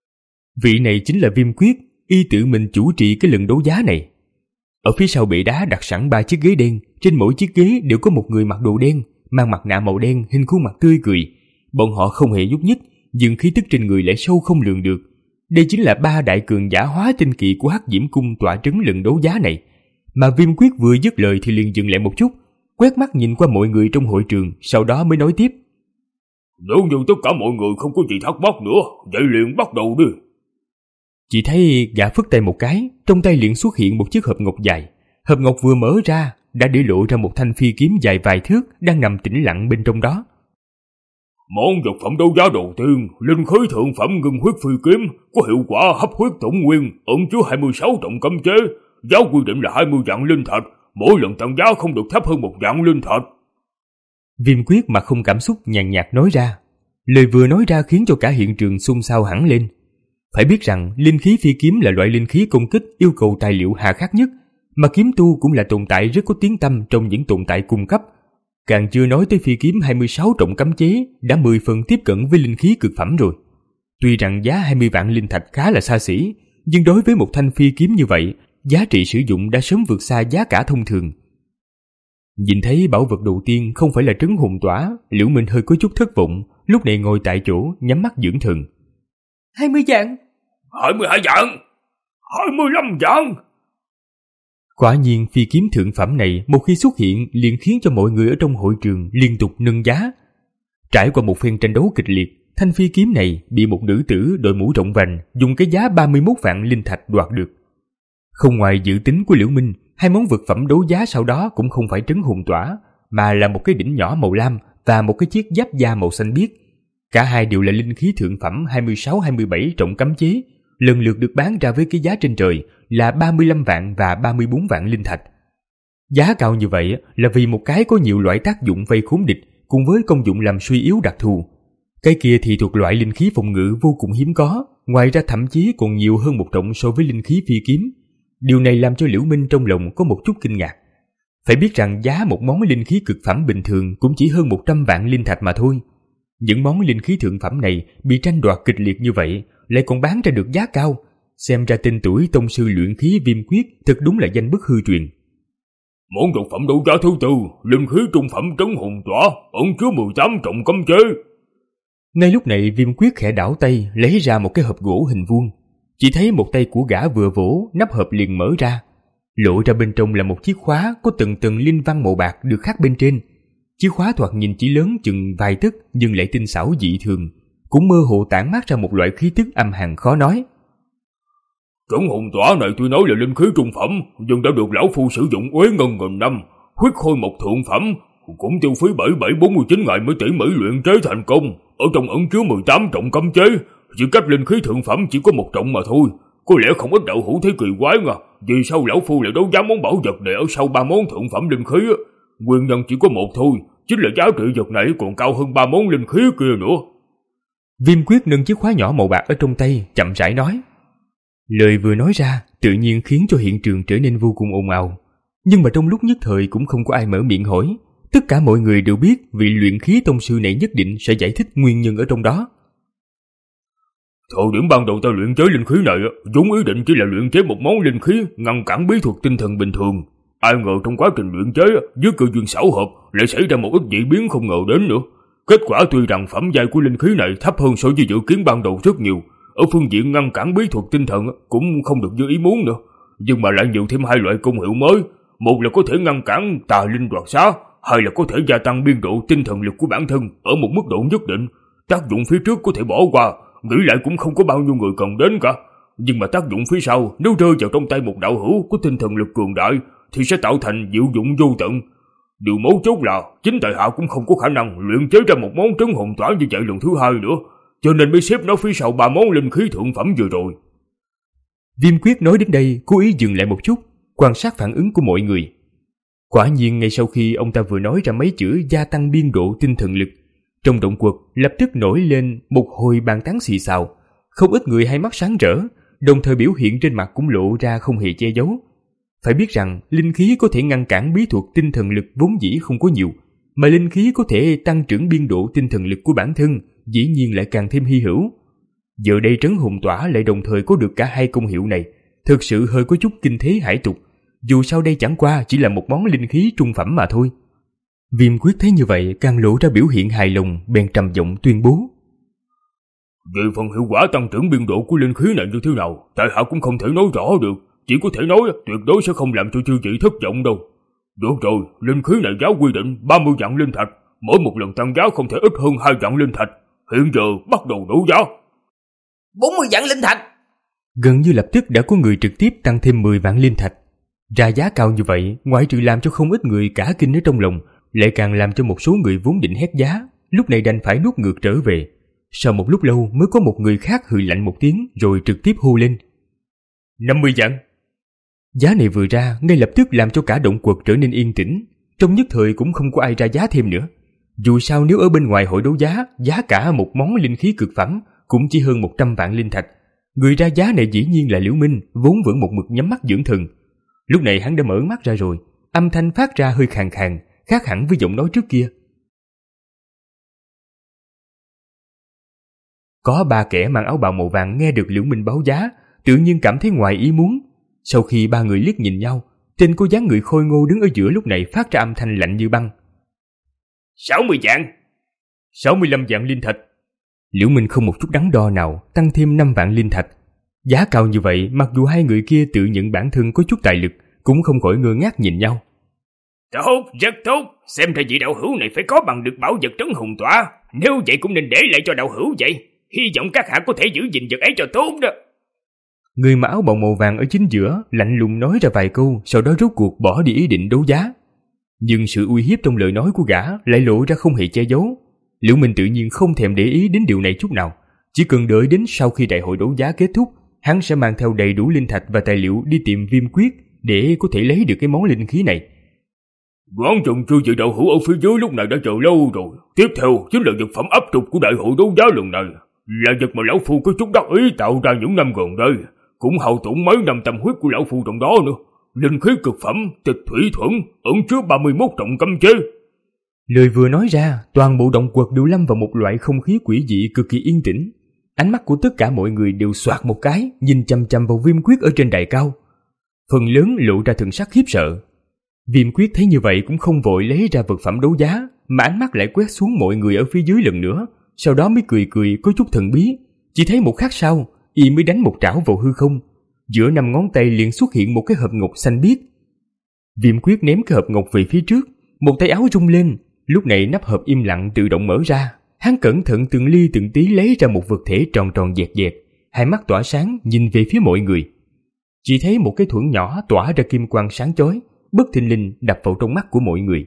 Vị này chính là Viêm Quyết, y tự mình chủ trì cái lần đấu giá này. Ở phía sau bệ đá đặt sẵn ba chiếc ghế đen, trên mỗi chiếc ghế đều có một người mặc đồ đen, mang mặt nạ màu đen, hình khuôn mặt tươi cười. Bọn họ không hề nhúc nhích, nhưng khí tức trên người lại sâu không lường được. Đây chính là ba đại cường giả hóa tinh kỳ của Hắc Diễm Cung tọa trấn lần đấu giá này. Mà Viêm Quyết vừa dứt lời thì liền dừng lại một chút, quét mắt nhìn qua mọi người trong hội trường, sau đó mới nói tiếp. Nếu như tất cả mọi người không có gì thắc mắc nữa, vậy liền bắt đầu đi. Chỉ thấy gã phất tay một cái, trong tay liền xuất hiện một chiếc hộp ngọc dài. Hộp ngọc vừa mở ra, đã để lộ ra một thanh phi kiếm dài vài thước đang nằm tĩnh lặng bên trong đó. Món vật phẩm đấu giá đầu tiên, linh khí thượng phẩm ngưng huyết phi kiếm, có hiệu quả hấp huyết tổn nguyên, ẩn chứa hai mươi sáu trọng cấm chế, giá quy định là hai mươi vạn linh thạch, mỗi lần tăng giá không được thấp hơn một vạn linh thạch. Viêm Quyết mà không cảm xúc nhàn nhạt nói ra. Lời vừa nói ra khiến cho cả hiện trường xôn xao hẳn lên. Phải biết rằng linh khí phi kiếm là loại linh khí công kích yêu cầu tài liệu hà khắc nhất, mà kiếm tu cũng là tồn tại rất có tiếng tăm trong những tồn tại cung cấp. Càng chưa nói tới phi kiếm hai mươi sáu trọng cấm chế đã mười phần tiếp cận với linh khí cực phẩm rồi. Tuy rằng giá hai mươi vạn linh thạch khá là xa xỉ, nhưng đối với một thanh phi kiếm như vậy, giá trị sử dụng đã sớm vượt xa giá cả thông thường. Nhìn thấy bảo vật đầu tiên không phải là trấn hồn tỏa, Liễu Minh hơi có chút thất vọng, lúc này ngồi tại chỗ nhắm mắt dưỡng thần. Hai mươi vạn. Hai mươi hai vạn. Hai mươi lăm vạn. Quả nhiên phi kiếm thượng phẩm này một khi xuất hiện liền khiến cho mọi người ở trong hội trường liên tục nâng giá. Trải qua một phen tranh đấu kịch liệt, thanh phi kiếm này bị một nữ tử đội mũ rộng vành dùng cái giá ba mươi mốt vạn linh thạch đoạt được. Không ngoài dự tính của Liễu Minh, hai món vật phẩm đấu giá sau đó cũng không phải trấn hồn tỏa, mà là một cái đỉnh nhỏ màu lam và một cái chiếc giáp da màu xanh biếc. Cả hai đều là linh khí thượng phẩm hai mươi sáu hai mươi bảy trọng cấm chế, lần lượt được bán ra với cái giá trên trời là ba mươi lăm vạn và ba mươi bốn vạn linh thạch. Giá cao như vậy là vì một cái có nhiều loại tác dụng vây khốn địch cùng với công dụng làm suy yếu đặc thù. Cái kia thì thuộc loại linh khí phòng ngự vô cùng hiếm có, ngoài ra thậm chí còn nhiều hơn một trọng so với linh khí phi kiếm. Điều này làm cho Liễu Minh trong lòng có một chút kinh ngạc. Phải biết rằng giá một món linh khí cực phẩm bình thường cũng chỉ hơn một trăm vạn linh thạch mà thôi. Những món linh khí thượng phẩm này bị tranh đoạt kịch liệt như vậy, lại còn bán ra được giá cao. Xem ra tên tuổi tông sư luyện khí Viêm Quyết thật đúng là danh bất hư truyền. Món vật phẩm đấu giá thứ tư, linh khí trung phẩm trấn hồn tỏa, ẩn chứa mười tám trọng cấm chế. Ngay lúc này Viêm Quyết khẽ đảo tay lấy ra một cái hộp gỗ hình vuông. Chỉ thấy một tay của gã vừa vỗ, nắp hộp liền mở ra. Lộ ra bên trong là một chiếc khóa có từng từng linh văn màu bạc được khắc bên trên. Chiếc khóa thoạt nhìn chỉ lớn chừng vài tấc nhưng lại tinh xảo dị thường, cũng mơ hồ tản mát ra một loại khí tức âm hàn khó nói. Trấn hồn tỏa này tuy nói là linh khí trung phẩm, nhưng đã được lão phu sử dụng uế ngân nghìn năm, huyết khôi mộc thượng phẩm, cũng tiêu phí bảy bảy bốn mươi chín ngày mới tỉ mỉ luyện chế thành công. Ở trong ẩn chứa mười tám trọng cấm chế, chỉ cách linh khí thượng phẩm chỉ có một trọng mà thôi. Có lẽ không ít đạo hữu thấy kỳ quái à, vì sao lão phu lại đấu giá món bảo vật này ở sau ba món thượng phẩm linh khí? Nguyên nhân chỉ có một thôi, chính là giá trị vật này còn cao hơn ba món linh khí kia nữa. Viêm Quyết nâng chiếc khóa nhỏ màu bạc ở trong tay, chậm rãi nói. Lời vừa nói ra tự nhiên khiến cho hiện trường trở nên vô cùng ồn ào. Nhưng mà trong lúc nhất thời cũng không có ai mở miệng hỏi. Tất cả mọi người đều biết vị luyện khí tông sư này nhất định sẽ giải thích nguyên nhân ở trong đó. Thời điểm ban đầu ta luyện chế linh khí này, vốn ý định chỉ là luyện chế một món linh khí ngăn cản bí thuật tinh thần bình thường. Ai ngờ trong quá trình luyện chế, với cơ duyên xảo hợp lại xảy ra một ít dị biến không ngờ đến nữa. Kết quả tuy rằng phẩm giai của linh khí này thấp hơn so với dự kiến ban đầu rất nhiều, ở phương diện ngăn cản bí thuật tinh thần cũng không được như ý muốn nữa, nhưng mà lại nhiều thêm hai loại công hiệu mới. Một là có thể ngăn cản tà linh đoạt xá, hai là có thể gia tăng biên độ tinh thần lực của bản thân ở một mức độ nhất định. Tác dụng phía trước có thể bỏ qua, nghĩ lại cũng không có bao nhiêu người cần đến cả. Nhưng mà tác dụng phía sau, nếu rơi vào trong tay một đạo hữu có tinh thần lực cường đại, thì sẽ tạo thành diệu dụng vô tận. Điều mấu chốt là chính tại hạ cũng không có khả năng luyện chế ra một món trấn hồn tỏa như vậy lần thứ hai nữa, cho nên mới xếp nó phía sau ba món linh khí thượng phẩm vừa rồi. Viêm Quyết nói đến đây cố ý dừng lại một chút, quan sát phản ứng của mọi người. Quả nhiên ngay sau khi ông ta vừa nói ra mấy chữ gia tăng biên độ tinh thần lực, trong động quật lập tức nổi lên một hồi bàn tán xì xào. Không ít người hai mắt sáng rỡ, đồng thời biểu hiện trên mặt cũng lộ ra không hề che giấu. Phải biết rằng linh khí có thể ngăn cản bí thuật tinh thần lực vốn dĩ không có nhiều, mà linh khí có thể tăng trưởng biên độ tinh thần lực của bản thân dĩ nhiên lại càng thêm hy hữu. Giờ đây trấn hồn tỏa lại đồng thời có được cả hai công hiệu này, thực sự hơi có chút kinh thế hải tục. Dù sao đây chẳng qua chỉ là một món linh khí trung phẩm mà thôi. Viêm Quyết thấy như vậy càng lộ ra biểu hiện hài lòng, bèn trầm giọng tuyên bố. Về phần hiệu quả tăng trưởng biên độ của linh khí này như thế nào, tại hạ cũng không thể nói rõ được, chỉ có thể nói tuyệt đối sẽ không làm cho chư vị thất vọng đâu. Được rồi, linh khí này giá quy định ba mươi vạn linh thạch, mỗi một lần tăng giá không thể ít hơn hai vạn linh thạch. Hiện giờ bắt đầu đấu giá. bốn mươi vạn linh thạch. Gần như lập tức đã có người trực tiếp tăng thêm mười vạn linh thạch. Ra giá cao như vậy, ngoại trừ làm cho không ít người cả kinh ở trong lòng, lại càng làm cho một số người vốn định hét giá, lúc này đành phải nuốt ngược trở về. Sau một lúc lâu mới có một người khác hừ lạnh một tiếng rồi trực tiếp hô lên. năm mươi vạn. Giá này vừa ra, ngay lập tức làm cho cả động quật trở nên yên tĩnh. Trong nhất thời cũng không có ai ra giá thêm nữa. Dù sao nếu ở bên ngoài hội đấu giá, giá cả một món linh khí cực phẩm cũng chỉ hơn một trăm vạn linh thạch. Người ra giá này dĩ nhiên là Liễu Minh, vốn vẫn một mực nhắm mắt dưỡng thần. Lúc này hắn đã mở mắt ra rồi, âm thanh phát ra hơi khàn khàn, khác hẳn với giọng nói trước kia. Có ba kẻ mang áo bào màu vàng nghe được Liễu Minh báo giá, tự nhiên cảm thấy ngoài ý muốn. Sau khi ba người liếc nhìn nhau, tên có dáng người khôi ngô đứng ở giữa lúc này phát ra âm thanh lạnh như băng. sáu mươi vạn. sáu mươi lăm vạn linh thạch. Liễu Minh không một chút đắn đo nào, tăng thêm năm vạn linh thạch. Giá cao như vậy, mặc dù hai người kia tự nhận bản thân có chút tài lực, cũng không khỏi ngơ ngác nhìn nhau. Tốt, rất tốt. Xem ra vị đạo hữu này phải có bằng được bảo vật trấn hùng tỏa. Nếu vậy cũng nên để lại cho đạo hữu vậy. Hy vọng các hạ có thể giữ gìn vật ấy cho tốt đó. Người mặc áo bào màu vàng ở chính giữa lạnh lùng nói ra vài câu, sau đó rốt cuộc bỏ đi ý định đấu giá. Nhưng sự uy hiếp trong lời nói của gã lại lộ ra không hề che giấu. Liễu Minh tự nhiên không thèm để ý đến điều này chút nào, chỉ cần đợi đến sau khi đại hội đấu giá kết thúc, hắn sẽ mang theo đầy đủ linh thạch và tài liệu đi tìm Viêm Quyết để có thể lấy được cái món linh khí này. Quán trùng chư vị đạo hữu ở phía dưới lúc này đã chờ lâu rồi. Tiếp theo chính là vật phẩm áp trục của đại hội đấu giá lần này, là vật mà lão phu có chút đắc ý tạo ra những năm gần đây, cũng hao tổn mấy năm tâm huyết của lão phu trong đó nữa. Linh khí cực phẩm Tịch Thủy Thuẫn ẩn chứa ba mươi mốt trọng cấm chế. Lời vừa nói ra, toàn bộ động quật đều lâm vào một loại không khí quỷ dị cực kỳ yên tĩnh. Ánh mắt của tất cả mọi người đều xoạc một cái, nhìn chằm chằm vào Viêm Quyết ở trên đài cao. Phần lớn lộ ra thần sắc khiếp sợ. Viêm Quyết thấy như vậy cũng không vội lấy ra vật phẩm đấu giá, mà ánh mắt lại quét xuống mọi người ở phía dưới lần nữa, sau đó mới cười cười có chút thần bí. Chỉ thấy một khắc sau, y mới đánh một trảo vào hư không. Giữa năm ngón tay liền xuất hiện một cái hộp ngọc xanh biếc. Viêm Quyết ném cái hộp ngọc về phía trước, một tay áo rung lên, lúc này nắp hộp im lặng tự động mở ra. Hắn cẩn thận từng ly từng tí lấy ra một vật thể tròn tròn dẹt dẹt, hai mắt tỏa sáng nhìn về phía mọi người. Chỉ thấy một cái thuẫn nhỏ tỏa ra kim quang sáng chói, bất thình lình đập vào trong mắt của mọi người.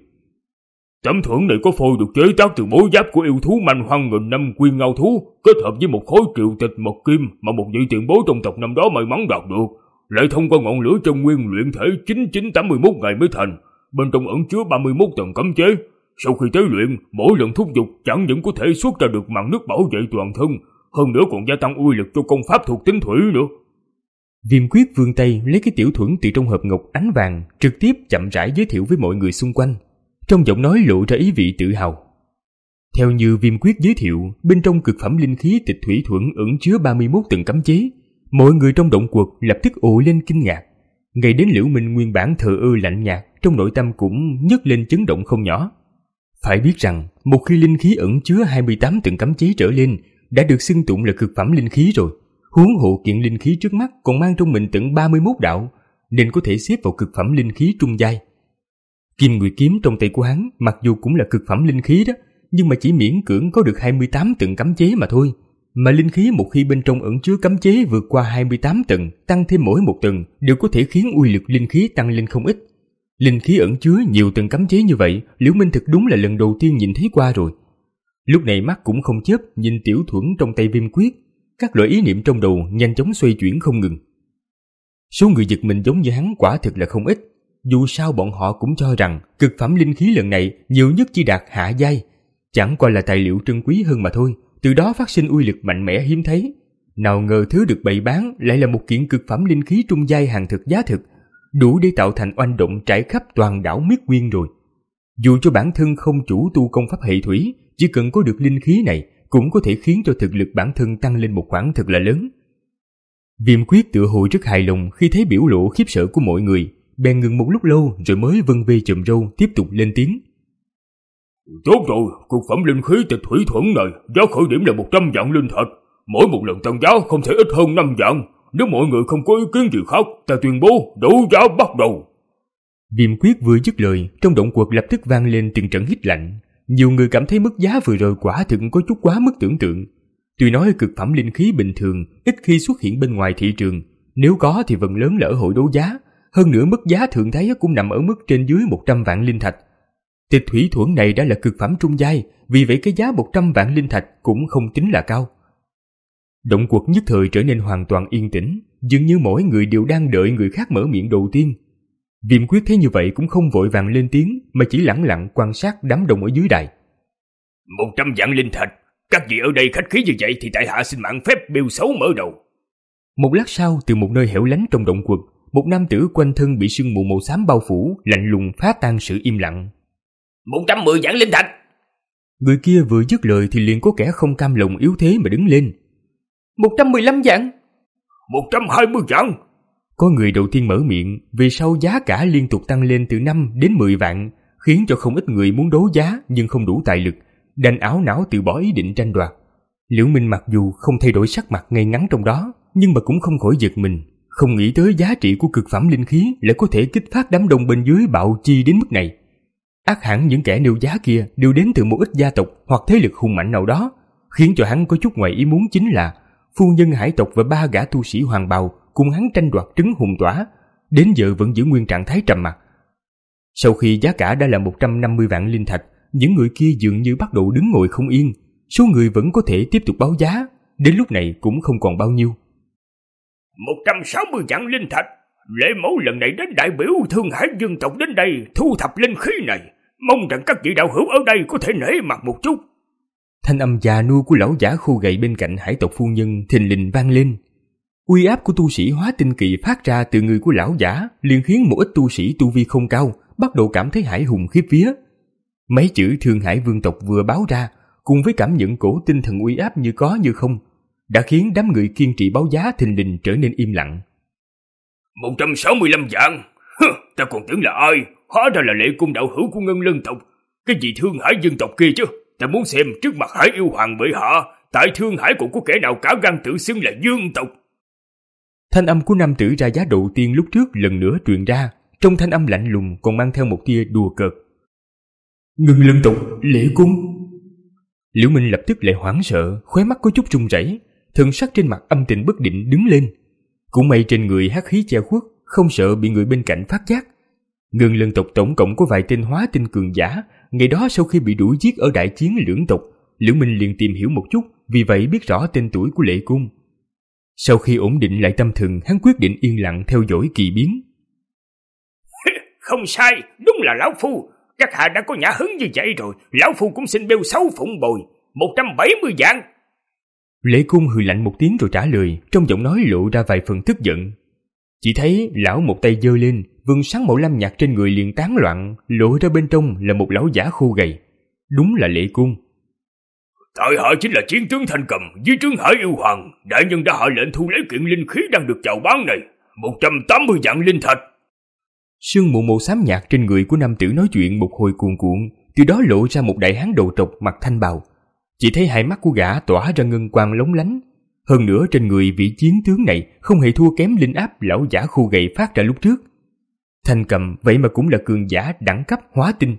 Tấm thuẫn này có phôi được chế tác từ bố giáp của yêu thú manh hoang nghìn năm Quyên Ngao thú, kết hợp với một khối triệu tịch mộc kim mà một vị tiền bối trong tộc năm đó may mắn đạt được, lại thông qua ngọn lửa chân nguyên luyện thể chín chín tám mươi mốt ngày mới thành. Bên trong ẩn chứa ba mươi mốt tầng cấm chế. Sau khi tế luyện, mỗi lần thúc giục chẳng những có thể xuất ra được màn nước bảo vệ toàn thân, hơn nữa còn gia tăng uy lực cho công pháp thuộc tính thủy nữa. Viêm Quyết vươn tay lấy cái tiểu thuẫn từ trong hộp ngọc ánh vàng, trực tiếp chậm rãi giới thiệu với mọi người xung quanh. Trong giọng nói lộ ra ý vị tự hào. Theo như Viêm Quyết giới thiệu, bên trong cực phẩm linh khí Tịch Thủy Thuẫn ẩn chứa ba mươi mốt tầng cấm chế. Mọi người trong động quật lập tức ồ lên kinh ngạc. Ngay đến Liễu Minh nguyên bản thờ ơ lạnh nhạt, trong nội tâm cũng nhấc lên chấn động không nhỏ. Phải biết rằng, một khi linh khí ẩn chứa hai mươi tám tầng cấm chế trở lên, đã được xưng tụng là cực phẩm linh khí rồi. Huống hộ kiện linh khí trước mắt còn mang trong mình tận ba mươi mốt đạo, nên có thể xếp vào cực phẩm linh khí trung giai. Kim Nguyệt kiếm trong tay của hắn mặc dù cũng là cực phẩm linh khí đó, nhưng mà chỉ miễn cưỡng có được hai mươi tám tầng cấm chế mà thôi. Mà linh khí một khi bên trong ẩn chứa cấm chế vượt qua hai mươi tám tầng, tăng thêm mỗi một tầng đều có thể khiến uy lực linh khí tăng lên không ít. Linh khí ẩn chứa nhiều tầng cấm chế như vậy, Liễu Minh thực đúng là lần đầu tiên nhìn thấy qua rồi. Lúc này mắt cũng không chớp nhìn tiểu thuẫn trong tay Viêm Quyết, các loại ý niệm trong đầu nhanh chóng xoay chuyển không ngừng. Số người giật mình giống như hắn quả thực là không ít. Dù sao bọn họ cũng cho rằng cực phẩm linh khí lần này nhiều nhất chỉ đạt hạ giai, chẳng qua là tài liệu trân quý hơn mà thôi, từ đó phát sinh uy lực mạnh mẽ hiếm thấy. Nào ngờ thứ được bày bán lại là một kiện cực phẩm linh khí trung giai hàng thực giá thực, đủ để tạo thành oanh động trải khắp toàn đảo Miết Nguyên rồi. Dù cho bản thân không chủ tu công pháp hệ thủy, chỉ cần có được linh khí này cũng có thể khiến cho thực lực bản thân tăng lên một khoản thật là lớn. Viêm Quyết tựa hồ rất hài lòng khi thấy biểu lộ khiếp sợ của mọi người, bèn ngừng một lúc lâu rồi mới vân vê chùm râu tiếp tục lên tiếng. Tốt rồi, cực phẩm linh khí Tịch Thủy Thuẫn này giá khởi điểm là một trăm vạn linh thạch, mỗi một lần tăng giá không thể ít hơn năm vạn. Nếu mọi người không có ý kiến gì khác, ta tuyên bố đấu giá bắt đầu. Viêm Quyết vừa dứt lời, trong động quật lập tức vang lên từng trận hít lạnh. Nhiều người cảm thấy mức giá vừa rồi quả thực có chút quá mức tưởng tượng. Tuy nói cực phẩm linh khí bình thường ít khi xuất hiện bên ngoài thị trường, nếu có thì phần lớn là ở hội đấu giá. Hơn nữa mức giá thường thấy cũng nằm ở mức trên dưới một trăm vạn linh thạch. Tịch Thủy Thuẫn này đã là cực phẩm trung giai, vì vậy cái giá một trăm vạn linh thạch cũng không tính là cao. Động quật nhất thời trở nên hoàn toàn yên tĩnh, dường như mỗi người đều đang đợi người khác mở miệng đầu tiên. Viêm Quyết thấy như vậy cũng không vội vàng lên tiếng, mà chỉ lẳng lặng quan sát đám đông ở dưới đài. Một trăm vạn linh thạch, các vị ở đây khách khí như vậy thì tại hạ xin mạng phép bêu xấu mở đầu. Một lát sau, từ một nơi hẻo lánh trong động quật, một nam tử quanh thân bị sương mù màu xám bao phủ, lạnh lùng phá tan sự im lặng. Một trăm mười vạn linh thạch. Người kia vừa dứt lời thì liền có kẻ không cam lòng yếu thế mà đứng lên. Một trăm mười lăm vạn. một trăm hai mươi vạn. Có người đầu tiên mở miệng, về sau giá cả liên tục tăng lên từ năm đến mười vạn, khiến cho không ít người muốn đấu giá nhưng không đủ tài lực, đành áo não từ bỏ ý định tranh đoạt. Liễu Minh mặc dù không thay đổi sắc mặt ngay ngắn trong đó, nhưng mà cũng không khỏi giật mình, không nghĩ tới giá trị của cực phẩm linh khí lại có thể kích phát đám đông bên dưới bạo chi đến mức này. Ác hẳn những kẻ nêu giá kia đều đến từ một ít gia tộc hoặc thế lực hùng mạnh nào đó, khiến cho hắn có chút ngoài ý muốn chính là phu nhân hải tộc và ba gã tu sĩ hoàng bào cùng hắn tranh đoạt trứng hùng tỏa, đến giờ vẫn giữ nguyên trạng thái trầm mặc. Sau khi giá cả đã là một trăm năm mươi vạn linh thạch, những người kia dường như bắt đầu đứng ngồi không yên, số người vẫn có thể tiếp tục báo giá, đến lúc này cũng không còn bao nhiêu. một trăm sáu mươi vạn linh thạch, Lệ Mẫu lần này đến đại biểu Thương Hải dân tộc đến đây thu thập linh khí này, mong rằng các vị đạo hữu ở đây có thể nể mặt một chút. Thanh âm già nua của lão giả khô gầy bên cạnh hải tộc phu nhân thình lình vang lên. Uy áp của tu sĩ hóa tinh kỳ phát ra từ người của lão giả liền khiến một ít tu sĩ tu vi không cao bắt đầu cảm thấy hải hùng khiếp vía. Mấy chữ Thương Hải vương tộc vừa báo ra, cùng với cảm nhận cổ tinh thần uy áp như có như không, đã khiến đám người kiên trì báo giá thình lình trở nên im lặng. một trăm sáu mươi lăm vạn? Hừ, ta còn tưởng là ai, hóa ra là Lệ Cung đạo hữu của Ngân Lân tộc. Cái gì Thương Hải dân tộc kia chứ? Ta muốn xem trước mặt Hải yêu hoàng bệ hạ, tại Thương Hải còn có kẻ nào cả gan tự xưng là dương tộc. Thanh âm của nam tử ra giá đầu tiên lúc trước lần nữa truyền ra, trong thanh âm lạnh lùng còn mang theo một tia đùa cợt. Ngân Lân tộc, Lệ Cung. Liễu Minh lập tức lại hoảng sợ, khóe mắt có chút run rẩy, thần sắc trên mặt âm tình bất định đứng lên. Cũng may trên người hắc khí che khuất, không sợ bị người bên cạnh phát giác. Ngân Lân tộc tổng cộng có vài tên hóa tinh cường giả, ngày đó sau khi bị đuổi giết ở đại chiến lưỡng tộc, Liễu Minh liền tìm hiểu một chút, vì vậy biết rõ tên tuổi của Lệ Cung. Sau khi ổn định lại tâm thần, hắn quyết định yên lặng theo dõi kỳ biến. Không sai, đúng là lão phu. Các hạ đã có nhã hứng như vậy rồi, lão phu cũng xin bêu sáu phụng bồi, một trăm bảy mươi vạn. Lệ Cung hừ lạnh một tiếng rồi trả lời, trong giọng nói lộ ra vài phần tức giận. Chỉ thấy lão một tay giơ lên, vầng sáng màu lam nhạt trên người liền tán loạn, lộ ra bên trong là một lão giả khô gầy. Đúng là Lệ Cung. Tại hạ chính là chiến tướng Thanh Cầm dưới trướng Hải yêu hoàng, đại nhân đã hạ lệnh thu lấy kiện linh khí đang được chào bán này, một trăm tám mươi vạn linh thạch. Sương mù màu xám nhạt trên người của nam tử nói chuyện một hồi cuồn cuộn, từ đó lộ ra một đại hán đầu trọc mặc thanh bào. Chỉ thấy hai mắt của gã tỏa ra ngân quang lóng lánh. Hơn nữa trên người vị chiến tướng này không hề thua kém linh áp lão giả khô gầy phát ra lúc trước. Thanh Cầm vậy mà cũng là cường giả đẳng cấp hóa tinh.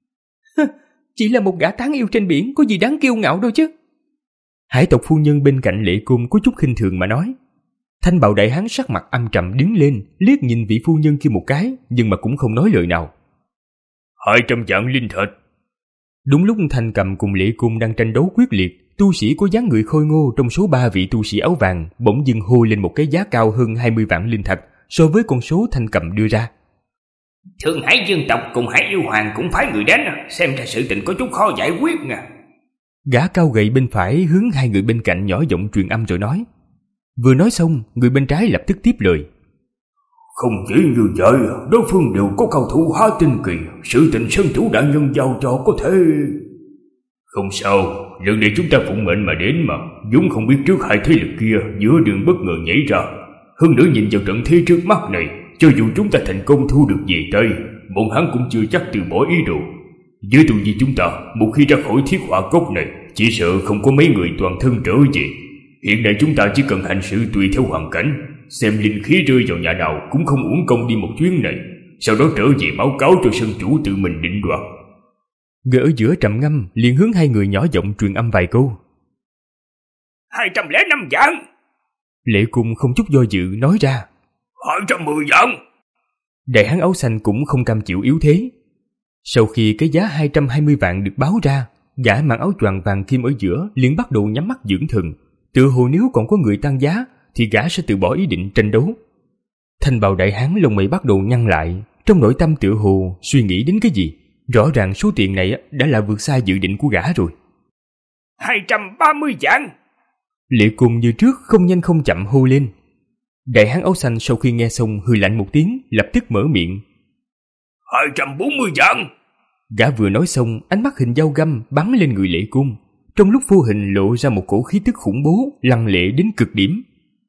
Chỉ là một gã tán yêu trên biển, có gì đáng kiêu ngạo đâu chứ. Hải tộc phu nhân bên cạnh Lệ Cung có chút khinh thường mà nói. Thanh bào đại hán sắc mặt âm trầm đứng lên, liếc nhìn vị phu nhân kia một cái, nhưng mà cũng không nói lời nào. Hai trăm vạn linh thạch. Đúng lúc Thanh Cầm cùng Lệ Cung đang tranh đấu quyết liệt, tu sĩ có dáng người khôi ngô trong số ba vị tu sĩ áo vàng bỗng dưng hô lên một cái giá cao hơn hai mươi vạn linh thạch so với con số Thanh Cầm đưa ra. Thương Hải dân tộc cùng Hải yêu hoàng cũng phái người đến, xem ra sự tình có chút khó giải quyết nha. Gã cao gầy bên phải hướng hai người bên cạnh nhỏ giọng truyền âm rồi nói. Vừa nói xong, người bên trái lập tức tiếp lời. Không chỉ như vậy, đối phương đều có cao thủ hóa tinh kỳ, sự tình sơn chủ đại nhân giao cho có thể... Không sao, lần này chúng ta phụng mệnh mà đến mà, vốn không biết trước hai thế lực kia giữa đường bất ngờ nhảy ra. Hơn nữa nhìn vào trận thế trước mắt này, cho dù chúng ta thành công thu được về tay, bọn hắn cũng chưa chắc từ bỏ ý đồ. Với tụi gì chúng ta, một khi ra khỏi thiết hỏa cốc này, chỉ sợ không có mấy người toàn thân trở về. Hiện nay chúng ta chỉ cần hành sự tùy theo hoàn cảnh, xem linh khí rơi vào nhà nào cũng không uổng công đi một chuyến này, sau đó trở về báo cáo cho sân chủ tự mình định đoạt. Người ở giữa trầm ngâm liền hướng hai người nhỏ giọng truyền âm vài câu. Hai trăm lẻ năm vạn. Lệ Cung không chút do dự nói ra. Hai trăm mười vạn. Đại hán áo xanh cũng không cam chịu yếu thế. Sau khi cái giá hai trăm hai mươi vạn được báo ra, gã mặc áo choàng vàng kim ở giữa liền bắt đầu nhắm mắt dưỡng thần, tự hồ nếu còn có người tăng giá thì gã sẽ từ bỏ ý định tranh đấu. Thanh bào đại hán lông mày bắt đầu nhăn lại, trong nội tâm tự hồ suy nghĩ đến cái gì. Rõ ràng số tiền này đã là vượt xa dự định của gã rồi. Hai trăm ba mươi vạn. Lệ Cung như trước không nhanh không chậm hô lên. Đại hán áo xanh sau khi nghe xong hừ lạnh một tiếng, lập tức mở miệng. Hai trăm bốn mươi vạn. Gã vừa nói xong, ánh mắt hình dao găm bắn lên người Lệ Cung, trong lúc vô hình lộ ra một cổ khí tức khủng bố lăng lệ đến cực điểm.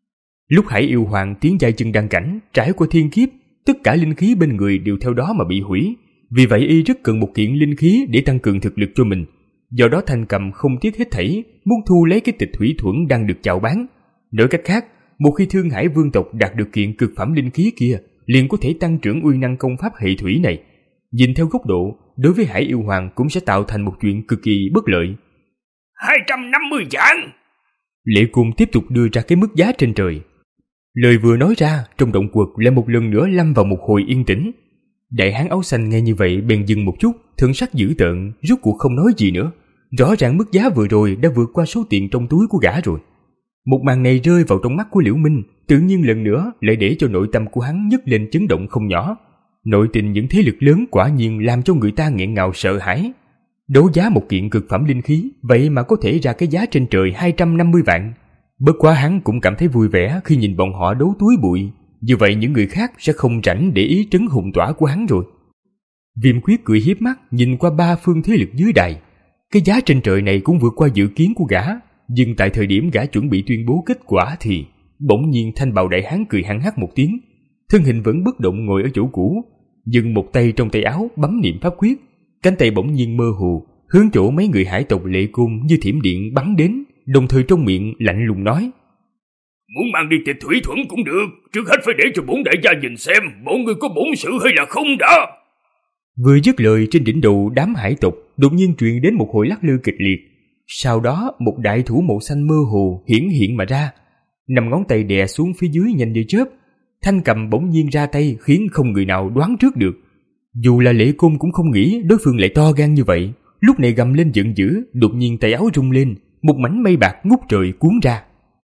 Lúc Hải Yêu Hoàng tiến giai chân đăng cảnh, trải qua thiên kiếp, tất cả linh khí bên người đều theo đó mà bị hủy. Vì vậy y rất cần một kiện linh khí để tăng cường thực lực cho mình. Do đó Thanh Cầm không tiếc hết thảy, muốn thu lấy cái tịch thủy thuẫn đang được chào bán. Nói cách khác, một khi Thương Hải vương tộc đạt được kiện cực phẩm linh khí kia, liền có thể tăng trưởng uy năng công pháp hệ thủy này. Nhìn theo góc độ, đối với Hải Yêu Hoàng cũng sẽ tạo thành một chuyện cực kỳ bất lợi. hai trăm năm mươi vạn! Lệ Cung tiếp tục đưa ra cái mức giá trên trời. Lời vừa nói ra, trong động quật lại một lần nữa lâm vào một hồi yên tĩnh. Đại hán áo xanh nghe như vậy bèn dừng một chút, thần sắc dữ tợn, rốt cuộc không nói gì nữa. Rõ ràng mức giá vừa rồi đã vượt qua số tiền trong túi của gã rồi. Một màn này rơi vào trong mắt của Liễu Minh, tự nhiên lần nữa lại để cho nội tâm của hắn nhấc lên chấn động không nhỏ. Nội tình những thế lực lớn quả nhiên làm cho người ta nghẹn ngào sợ hãi. Đấu giá một kiện cực phẩm linh khí, vậy mà có thể ra cái giá trên trời hai trăm năm mươi vạn. Bất quá hắn cũng cảm thấy vui vẻ khi nhìn bọn họ đấu túi bụi. Như vậy những người khác sẽ không rảnh để ý trấn hùng tỏa của hắn rồi. Viêm Quyết cười hiếp mắt nhìn qua ba phương thế lực dưới đài. Cái giá trên trời này cũng vượt qua dự kiến của gã. Nhưng tại thời điểm gã chuẩn bị tuyên bố kết quả thì bỗng nhiên thanh bào đại hán cười hăng hắc một tiếng. Thân hình vẫn bất động ngồi ở chỗ cũ, dừng một tay trong tay áo bấm niệm pháp quyết. Cánh tay bỗng nhiên mơ hồ hướng chỗ mấy người hải tộc Lệ Cung như thiểm điện bắn đến, đồng thời trong miệng lạnh lùng nói: Muốn mang đi tịch thủy thuẫn cũng được, trước hết phải để cho bổn đại gia nhìn xem bọn người có bổn sự hay là không đã. Vừa dứt lời, trên đỉnh đầu đám hải tộc đột nhiên truyền đến một hồi lắc lư kịch liệt. Sau đó một đại thủ màu xanh mơ hồ hiển hiện mà ra, năm ngón tay đè xuống phía dưới nhanh như chớp. Thanh Cầm bỗng nhiên ra tay khiến không người nào đoán trước được. Dù là Lệ Cung cũng không nghĩ đối phương lại to gan như vậy. Lúc này gầm lên giận dữ, đột nhiên tay áo rung lên, một mảnh mây bạc ngút trời cuốn ra.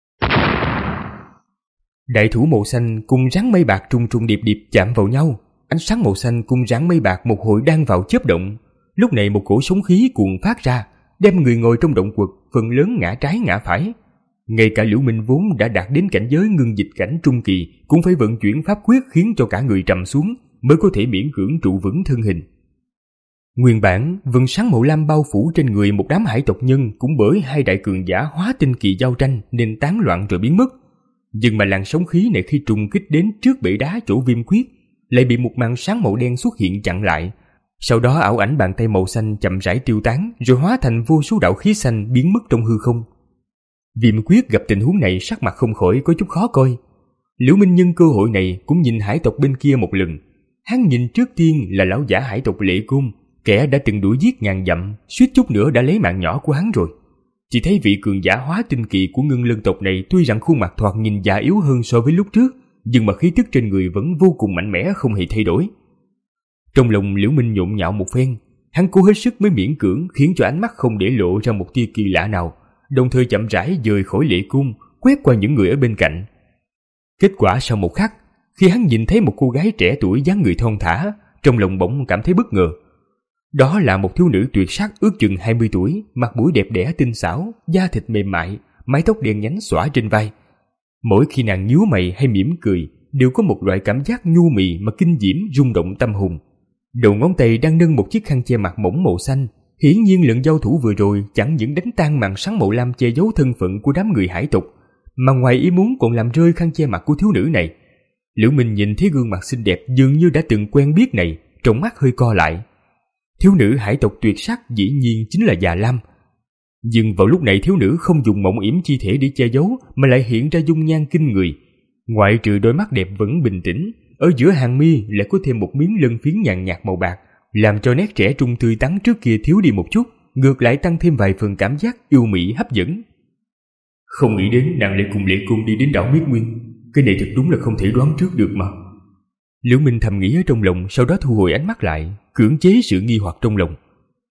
Đại thủ màu xanh cùng rắn mây bạc trùng trùng điệp điệp chạm vào nhau. Ánh sáng màu xanh cùng rắn mây bạc một hồi đang vào chớp động. Lúc này một cổ sóng khí cuồn phát ra, đem người ngồi trong động quật phần lớn ngã trái ngã phải. Ngay cả Liễu Minh vốn đã đạt đến cảnh giới ngưng dịch cảnh trung kỳ cũng phải vận chuyển pháp quyết khiến cho cả người trầm xuống mới có thể miễn cưỡng trụ vững thân hình. Nguyên bản vầng sáng màu lam bao phủ trên người một đám hải tộc nhân cũng bởi hai đại cường giả hóa tinh kỳ giao tranh nên tán loạn rồi biến mất. Nhưng mà làn sóng khí này khi trùng kích đến trước bể đá chỗ Viêm Quyết lại bị một màn sáng màu đen xuất hiện chặn lại. Sau đó ảo ảnh bàn tay màu xanh chậm rãi tiêu tán rồi hóa thành vô số đạo khí xanh biến mất trong hư không. Viêm Quyết gặp tình huống này sắc mặt không khỏi có chút khó coi. Liễu Minh nhân cơ hội này cũng nhìn hải tộc bên kia một lần. Hắn nhìn trước tiên là lão giả hải tộc Lệ Cung, kẻ đã từng đuổi giết ngàn dặm, suýt chút nữa đã lấy mạng nhỏ của hắn rồi. Chỉ thấy vị cường giả hóa tinh kỳ của Ngân Lân tộc này tuy rằng khuôn mặt thoạt nhìn già yếu hơn so với lúc trước, nhưng mà khí tức trên người vẫn vô cùng mạnh mẽ không hề thay đổi. Trong lòng Liễu Minh nhộn nhạo một phen, hắn cố hết sức mới miễn cưỡng khiến cho ánh mắt không để lộ ra một tia kỳ lạ nào, đồng thời chậm rãi dời khỏi Lệ Cung, quét qua những người ở bên cạnh. Kết quả sau một khắc, khi hắn nhìn thấy một cô gái trẻ tuổi dáng người thon thả, trong lòng bỗng cảm thấy bất ngờ. Đó là một thiếu nữ tuyệt sắc ước chừng hai mươi tuổi, mặt mũi đẹp đẽ tinh xảo, da thịt mềm mại, mái tóc đen nhánh xõa trên vai. Mỗi khi nàng nhíu mày hay mỉm cười, đều có một loại cảm giác nhu mì mà kinh diễm rung động tâm hồn. Đầu ngón tay đang nâng một chiếc khăn che mặt mỏng màu xanh, hiển nhiên lần giao thủ vừa rồi chẳng những đánh tan màn sáng màu lam che giấu thân phận của đám người hải tộc, mà ngoài ý muốn còn làm rơi khăn che mặt của thiếu nữ này. Liễu Minh nhìn thấy gương mặt xinh đẹp dường như đã từng quen biết này, trong mắt hơi co lại. Thiếu nữ hải tộc tuyệt sắc dĩ nhiên chính là Già Lam. Nhưng vào lúc này thiếu nữ không dùng mộng yểm chi thể để che giấu mà lại hiện ra dung nhan kinh người. Ngoại trừ đôi mắt đẹp vẫn bình tĩnh, ở giữa hàng mi lại có thêm một miếng lân phiến nhàn nhạt màu bạc, làm cho nét trẻ trung tươi tắn trước kia thiếu đi một chút, ngược lại tăng thêm vài phần cảm giác yêu mỹ hấp dẫn. Không nghĩ đến nàng lại cùng Lệ Cung đi đến đảo Miết Nguyên, cái này thật đúng là không thể đoán trước được mà. Liễu Minh thầm nghĩ ở trong lòng, sau đó thu hồi ánh mắt lại, cưỡng chế sự nghi hoặc trong lòng.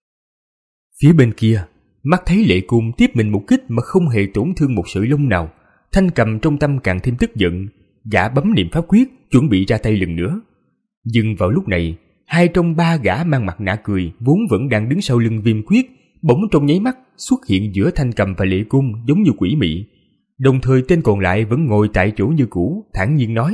Phía bên kia, mắt thấy Lệ Cung tiếp mình một kích mà không hề tổn thương một sợi lông nào, Thanh Cầm trong tâm càng thêm tức giận, gã bấm niệm pháp quyết chuẩn bị ra tay lần nữa. Nhưng vào lúc này, hai trong ba gã mang mặt nạ cười vốn vẫn đang đứng sau lưng Viêm Quyết, bỗng trong nháy mắt xuất hiện giữa Thanh Cầm và Lệ Cung giống như quỷ mị. Đồng thời tên còn lại vẫn ngồi tại chỗ như cũ, thản nhiên nói: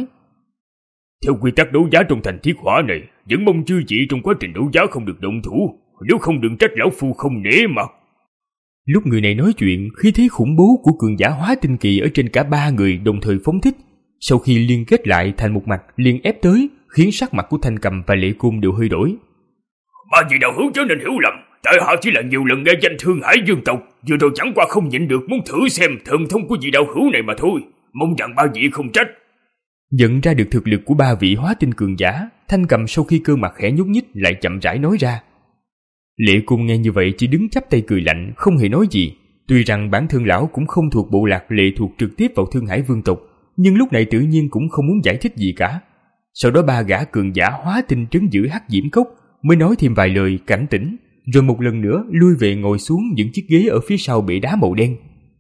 Theo quy tắc đấu giá trong thành thiết hỏa này, vẫn mong chư vị trong quá trình đấu giá không được động thủ, nếu không đừng trách lão phu không nể mặt. Lúc người này nói chuyện, khí thế khủng bố của cường giả hóa tinh kỳ ở trên cả ba người đồng thời phóng thích, Sau khi liên kết lại thành một mạch liền ép tới, khiến sắc mặt của Thanh Cầm và Lệ Côn đều hơi đổi. Ba vị đạo hữu chớ nên hiểu lầm, tại hạ chỉ là nhiều lần nghe danh Thương Hải Dương tộc, vừa rồi chẳng qua không nhịn được muốn thử xem thần thông của vị đạo hữu này mà thôi, mong rằng ba vị không trách. Nhận ra được thực lực của ba vị hóa tinh cường giả, Thanh Cầm sau khi cơ mặt khẽ nhúc nhích lại chậm rãi nói ra. Lệ Côn nghe như vậy chỉ đứng chắp tay cười lạnh, không hề nói gì. Tuy rằng bản thân lão cũng không thuộc bộ lạc lệ thuộc trực tiếp vào Thương Hải Vương tộc, nhưng lúc này tự nhiên cũng không muốn giải thích gì cả. Sau đó ba gã cường giả hóa tinh trấn giữ Hắc Diễm Cốc mới nói thêm vài lời cảnh tỉnh, rồi một lần nữa lui về ngồi xuống những chiếc ghế ở phía sau bệ đá màu đen.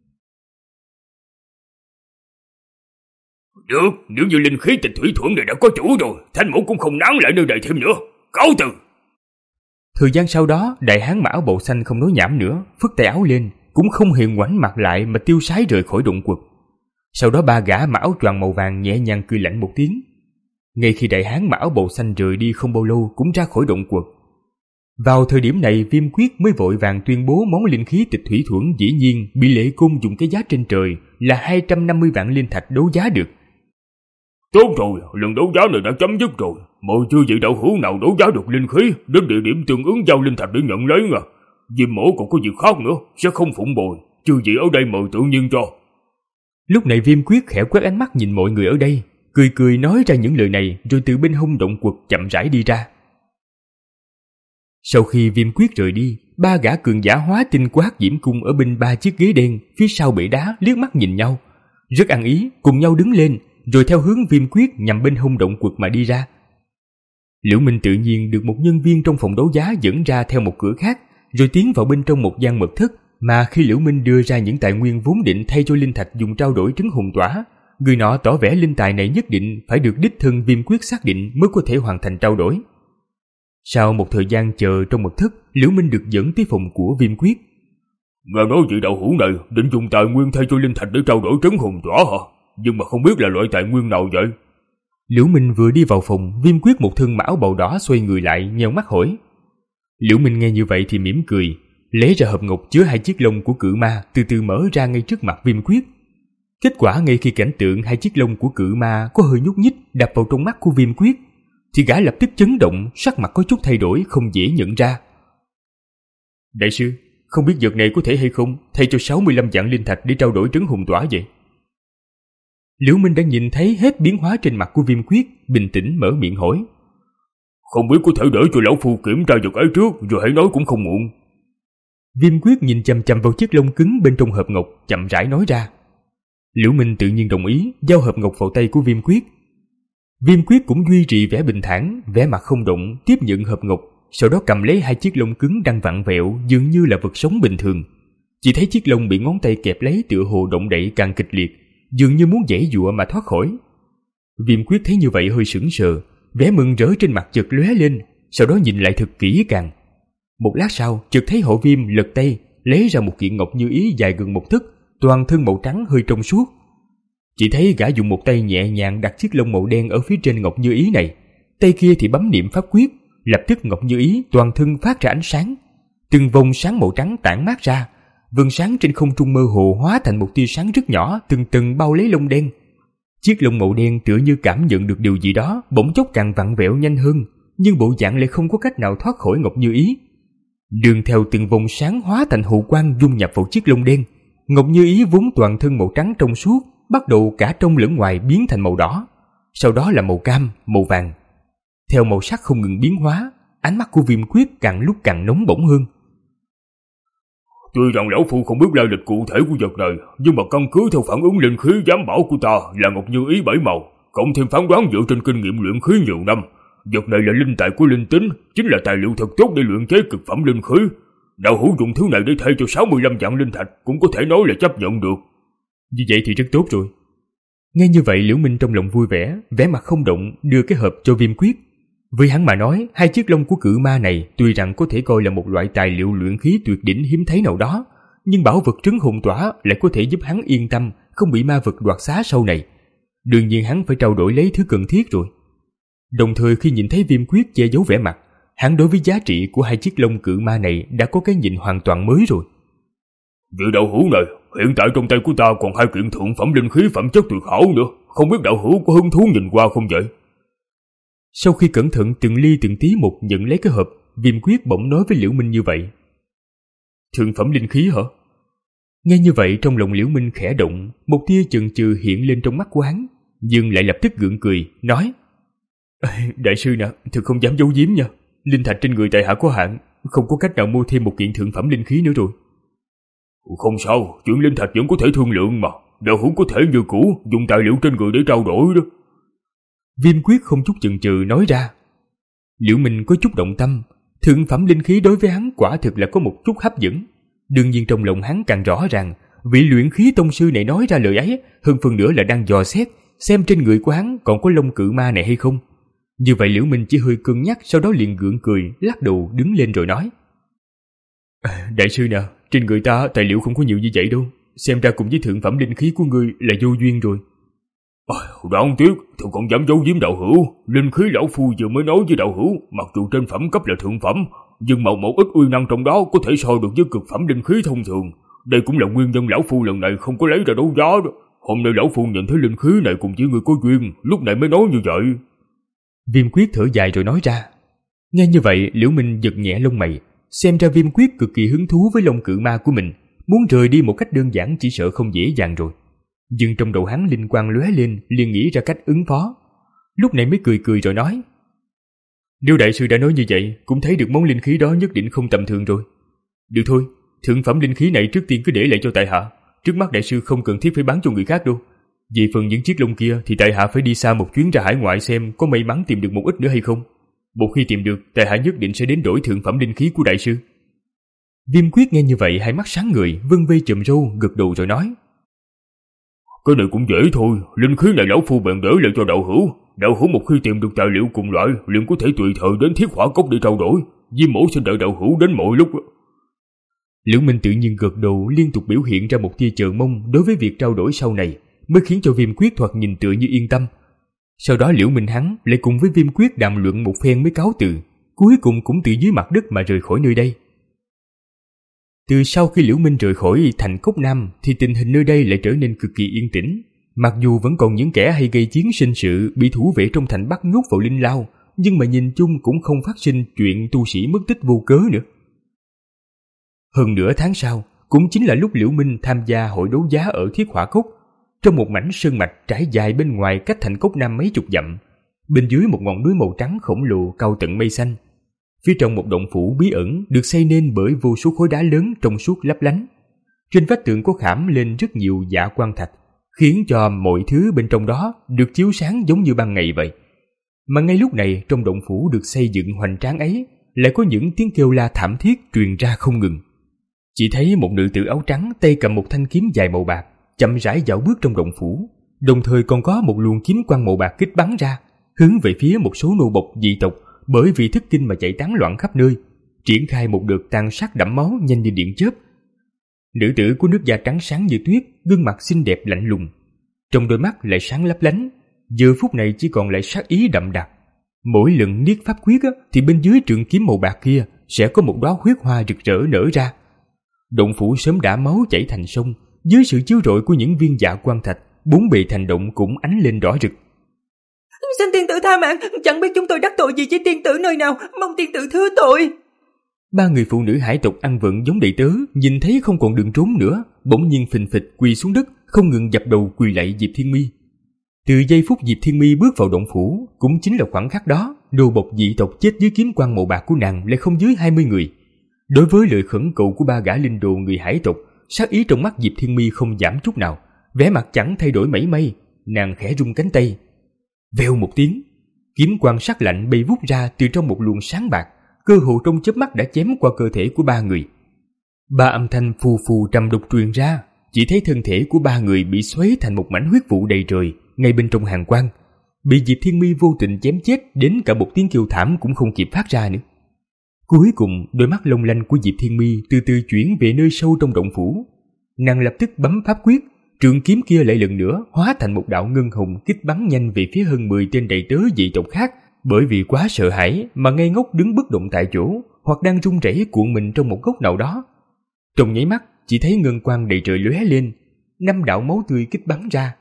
Được, nếu như linh khí Tịch Thủy Thuẫn này đã có chủ rồi, Thanh mẫu cũng không nán lại nơi đây thêm nữa. Cáo từ. Thời gian sau đó, đại hán mặc áo bào xanh không nói nhảm nữa, phất tay áo lên, cũng không hề ngoảnh mặt lại mà tiêu sái rời khỏi động quật. Sau đó ba gã mặc áo choàng màu vàng nhẹ nhàng cười lạnh một tiếng. Ngay khi đại hán mặc áo bào xanh rời đi không bao lâu cũng ra khỏi động quật. Vào thời điểm này, Viêm Quyết mới vội vàng tuyên bố món linh khí Tịch Thủy Thuẫn dĩ nhiên bị Lệ Côn dùng cái giá trên trời là hai trăm năm mươi vạn linh thạch đấu giá được. Tốt rồi, lần đấu giá này đã chấm dứt rồi. Mời chư vị đạo hữu nào đấu giá được linh khí đến địa điểm tương ứng giao linh thạch để nhận lấy nha. Diêm mổ còn có việc khác nữa, sẽ không phụng bồi. Chư vị ở đây mời tự nhiên cho. Lúc này Viêm Quyết khẽ quét ánh mắt nhìn mọi người ở đây, cười cười nói ra những lời này rồi từ bên hông động quật chậm rãi đi ra. Sau khi Viêm Quyết rời đi, ba gã cường giả hóa tinh của Hắc Diễm Cung ở bên ba chiếc ghế đen phía sau bệ đá liếc mắt nhìn nhau, rất ăn ý cùng nhau đứng lên, rồi theo hướng Viêm Quyết nhằm bên hông động quật mà đi ra. Liễu Minh tự nhiên được một nhân viên trong phòng đấu giá dẫn ra theo một cửa khác, rồi tiến vào bên trong một gian mật thất, mà khi Liễu Minh đưa ra những tài nguyên vốn định thay cho linh thạch dùng trao đổi trứng hồn tỏa, người nọ tỏ vẻ linh tài này nhất định phải được đích thân Viêm Quyết xác định mới có thể hoàn thành trao đổi. Sau một thời gian chờ trong mật thất, Liễu Minh được dẫn tới phòng của Viêm Quyết. Nghe nói vị đạo hữu này định dùng tài nguyên thay cho linh thạch để trao đổi trứng hồn tỏa hả? Nhưng mà không biết là loại tài nguyên nào vậy? Liễu Minh vừa đi vào phòng, Viêm Quyết một thân áo bào đỏ xoay người lại nheo mắt hỏi. Liễu Minh nghe như vậy thì mỉm cười, lấy ra hộp ngọc chứa hai chiếc lông của cự ma từ từ mở ra ngay trước mặt Viêm Quyết. Kết quả ngay khi cảnh tượng hai chiếc lông của cự ma có hơi nhúc nhích đập vào trong mắt của Viêm Quyết, thì gã lập tức chấn động, sắc mặt có chút thay đổi không dễ nhận ra. Đại sư, không biết vật này có thể hay không thay cho sáu mươi lăm vạn linh thạch để trao đổi trứng hồn tỏa vậy? Liễu Minh đã nhìn thấy hết biến hóa trên mặt của Viêm Quyết, bình tĩnh mở miệng hỏi. Không biết có thể để cho lão phu kiểm tra vật ấy trước rồi hãy nói cũng không muộn. Viêm Quyết nhìn chằm chằm vào chiếc lông cứng bên trong hộp ngọc, chậm rãi nói ra. Liễu Minh tự nhiên đồng ý, giao hộp ngọc vào tay của Viêm Quyết. Viêm Quyết cũng duy trì vẻ bình thản, vẻ mặt không động, tiếp nhận hộp ngọc, sau đó cầm lấy hai chiếc lông cứng đang vặn vẹo dường như là vật sống bình thường. Chỉ thấy chiếc lông bị ngón tay kẹp lấy tựa hồ động đậy càng kịch liệt, dường như muốn giãy giụa mà thoát khỏi. Viêm Quyết thấy như vậy hơi sững sờ, vẻ mừng rỡ trên mặt chợt lóe lên, sau đó nhìn lại thật kỹ càng. Một lát sau, chợt thấy Hộ Viêm lật tay lấy ra một kiện ngọc như ý dài gần một tấc, toàn thân màu trắng hơi trong suốt. Chỉ thấy gã dùng một tay nhẹ nhàng đặt chiếc lông màu đen ở phía trên ngọc như ý này, tay kia thì bấm niệm pháp quyết, lập tức ngọc như ý toàn thân phát ra ánh sáng, từng vòng sáng màu trắng tản mát ra, vầng sáng trên không trung mơ hồ hóa thành một tia sáng rất nhỏ từng tầng bao lấy lông đen. Chiếc lông màu đen tựa như cảm nhận được điều gì đó, bỗng chốc càng vặn vẹo nhanh hơn, nhưng bộ dạng lại không có cách nào thoát khỏi ngọc như ý. Đường theo từng vòng sáng hóa thành hào quang dung nhập vào chiếc lông đen, ngọc như ý vốn toàn thân màu trắng trong suốt bắt đầu cả trong lẫn ngoài biến thành màu đỏ, sau đó là màu cam, màu vàng. Theo màu sắc không ngừng biến hóa, ánh mắt của Viêm Quyết càng lúc càng nóng bỏng hơn. Tuy rằng lão phu không biết lai lịch cụ thể của vật này, nhưng mà căn cứ theo phản ứng linh khí giám bảo của ta là ngọc như ý bảy màu, cộng thêm phán đoán dựa trên kinh nghiệm luyện khí nhiều năm, vật này là linh tài của linh tính, chính là tài liệu thật tốt để luyện chế cực phẩm linh khí. Đạo hữu dùng thứ này để thay cho sáu mươi lăm vạn linh thạch cũng có thể nói là chấp nhận được. Như vậy thì rất tốt rồi. Nghe như vậy, Liễu Minh trong lòng vui vẻ, vẻ mặt không động đưa cái hộp cho Viêm Quyết. Với hắn mà nói, hai chiếc lông của cự ma này tuy rằng có thể coi là một loại tài liệu luyện khí tuyệt đỉnh hiếm thấy nào đó, nhưng bảo vật trứng hồn tỏa lại có thể giúp hắn yên tâm không bị ma vật đoạt xá sau này. Đương nhiên hắn phải trao đổi lấy thứ cần thiết rồi. Đồng thời khi nhìn thấy Viêm Quyết che giấu vẻ mặt, hắn đối với giá trị của hai chiếc lông cự ma này đã có cái nhìn hoàn toàn mới rồi. Vị đạo hữu này, hiện tại trong tay của ta còn hai kiện thượng phẩm linh khí phẩm chất tuyệt hảo nữa, không biết đạo hữu có hứng thú nhìn qua không vậy? Sau khi cẩn thận từng ly từng tí một nhận lấy cái hộp, Viêm Quyết bỗng nói với Liễu Minh như vậy. Thượng phẩm linh khí hả? Nghe như vậy trong lòng Liễu Minh khẽ động, một tia chần chừ hiện lên trong mắt của hắn, nhưng lại lập tức gượng cười, nói: Đại sư nè, thực không dám giấu giếm nha. Linh thạch trên người tại hạ có hạn, không có cách nào mua thêm một kiện thượng phẩm linh khí nữa rồi. Không sao, chuyện linh thạch vẫn có thể thương lượng mà. Đạo hữu có thể như cũ dùng tài liệu trên người để trao đổi đó. Viêm Quyết không chút chần chừ nói ra. Liễu Minh có chút động tâm, thượng phẩm linh khí đối với hắn quả thực là có một chút hấp dẫn. Đương nhiên trong lòng hắn càng rõ ràng, vị luyện khí tông sư này nói ra lời ấy, hơn phần nữa là đang dò xét xem trên người của hắn còn có lông cự ma này hay không. Như vậy Liễu Minh chỉ hơi cân nhắc, sau đó liền gượng cười, lắc đầu đứng lên rồi nói: Đại sư nè, trên người ta tài liệu không có nhiều như vậy đâu, xem ra cùng với thượng phẩm linh khí của ngươi là vô duyên rồi. À, đáng tiếc, tôi còn dám giấu giếm đạo hữu. Linh khí lão phu vừa mới nói với đạo hữu, mặc dù trên phẩm cấp là thượng phẩm, nhưng màu một ít uy năng trong đó có thể so được với cực phẩm linh khí thông thường. Đây cũng là nguyên nhân lão phu lần này không có lấy ra đấu giá đó. Hôm nay lão phu nhận thấy linh khí này cùng với người có duyên, lúc này mới nói như vậy. Viêm Quyết thở dài rồi nói ra. Nghe như vậy, Liễu Minh giật nhẹ lông mày, xem ra Viêm Quyết cực kỳ hứng thú với lông cự ma của mình, muốn rời đi một cách đơn giản chỉ sợ không dễ dàng rồi. Nhưng trong đầu hắn linh quang lóe lên, liền nghĩ ra cách ứng phó. Lúc này mới cười cười rồi nói: Nếu đại sư đã nói như vậy, cũng thấy được món linh khí đó nhất định không tầm thường rồi. Được thôi, thượng phẩm linh khí này trước tiên cứ để lại cho tại hạ. Trước mắt đại sư không cần thiết phải bán cho người khác đâu. Về phần những chiếc lông kia thì tại hạ phải đi xa một chuyến ra hải ngoại xem có may mắn tìm được một ít nữa hay không. Một khi tìm được, tại hạ nhất định sẽ đến đổi thượng phẩm linh khí của đại sư. Viêm Quyết nghe như vậy hai mắt sáng ngời, vân vây chùm râu, gật đầu rồi nói: Cái này cũng dễ thôi, linh khí này lão phu bèn để lại cho đạo hữu. Đạo hữu một khi tìm được tài liệu cùng loại, liền có thể tùy thời đến Thiết Hỏa Cốc để trao đổi. Diêm mẫu xin đợi đạo hữu đến mọi lúc. Liễu Minh tự nhiên gật đầu, liên tục biểu hiện ra một tia chờ mong đối với việc trao đổi sau này, mới khiến cho Viêm Quyết thoạt nhìn tựa như yên tâm. Sau đó Liễu Minh hắn lại cùng với Viêm Quyết đàm luận một phen mới cáo từ, cuối cùng cũng từ dưới mặt đất mà rời khỏi nơi đây. Từ sau khi Liễu Minh rời khỏi thành Cốc Nam thì tình hình nơi đây lại trở nên cực kỳ yên tĩnh. Mặc dù vẫn còn những kẻ hay gây chiến sinh sự bị thủ vệ trong thành bắt nhốt vào linh lao, nhưng mà nhìn chung cũng không phát sinh chuyện tu sĩ mất tích vô cớ nữa. Hơn nửa tháng sau, cũng chính là lúc Liễu Minh tham gia hội đấu giá ở Thiết Hỏa Cốc, trong một mảnh sơn mạch trải dài bên ngoài cách thành Cốc Nam mấy chục dặm, bên dưới một ngọn núi màu trắng khổng lồ cao tận mây xanh. Phía trong một động phủ bí ẩn được xây nên bởi vô số khối đá lớn trong suốt lấp lánh. Trên vách tường có khảm lên rất nhiều dạ quang thạch, khiến cho mọi thứ bên trong đó được chiếu sáng giống như ban ngày vậy. Mà ngay lúc này trong động phủ được xây dựng hoành tráng ấy lại có những tiếng kêu la thảm thiết truyền ra không ngừng. Chỉ thấy một nữ tử áo trắng tay cầm một thanh kiếm dài màu bạc chậm rãi dạo bước trong động phủ, đồng thời còn có một luồng kiếm quang màu bạc kích bắn ra hướng về phía một số nô bộc dị tộc bởi vì thức kinh mà chạy tán loạn khắp nơi, triển khai một đợt tàn sát đẫm máu nhanh như điện chớp. Nữ tử của nước da trắng sáng như tuyết, gương mặt xinh đẹp lạnh lùng, trong đôi mắt lại sáng lấp lánh, giờ phút này chỉ còn lại sát ý đậm đặc. Mỗi lần niết pháp quyết á, thì bên dưới trường kiếm màu bạc kia sẽ có một đóa huyết hoa rực rỡ nở ra. Động phủ sớm đã máu chảy thành sông, dưới sự chiếu rọi của những viên dạ quang thạch, bốn bề thành động cũng ánh lên rõ rực. Xin tiên tử tha mạng, chẳng biết chúng tôi đắc tội gì với tiên tử nơi nào, mong tiên tử thứ tội. Ba người phụ nữ hải tộc ăn vận giống đầy tớ, nhìn thấy không còn đường trốn nữa, bỗng nhiên phình phịch quỳ xuống đất, không ngừng dập đầu quỳ lạy Diệp Thiên Mi. Từ giây phút Diệp Thiên Mi bước vào động phủ, cũng chính là khoảng khắc đó, đồ bộc dị tộc chết dưới kiếm quang màu bạc của nàng lại không dưới hai mươi người. Đối với lời khẩn cầu của ba gã linh đồ người hải tộc, sát ý trong mắt Diệp Thiên Mi không giảm chút nào, vẻ mặt chẳng thay đổi mảy may. Nàng khẽ rung cánh tay, vèo một tiếng, kiếm quang sắc lạnh bay vút ra từ trong một luồng sáng bạc, cơ hồ trong chớp mắt đã chém qua cơ thể của ba người. Ba âm thanh phù phù trầm đục truyền ra, chỉ thấy thân thể của ba người bị xoáy thành một mảnh huyết vụ đầy trời ngay bên trong hàng quang, bị Diệp Thiên Mi vô tình chém chết đến cả một tiếng kêu thảm cũng không kịp phát ra nữa. Cuối cùng, đôi mắt long lanh của Diệp Thiên Mi từ từ chuyển về nơi sâu trong động phủ. Nàng lập tức bấm pháp quyết, trường kiếm kia lại lần nữa hóa thành một đạo ngân hồng kích bắn nhanh về phía hơn mười tên đầy tớ dị tộc khác, bởi vì quá sợ hãi mà ngây ngốc đứng bất động tại chỗ, hoặc đang run rẩy cuộn mình trong một góc nào đó. Trong nháy mắt, chỉ thấy ngân quang đầy trời lóe lên, năm đạo máu tươi kích bắn ra.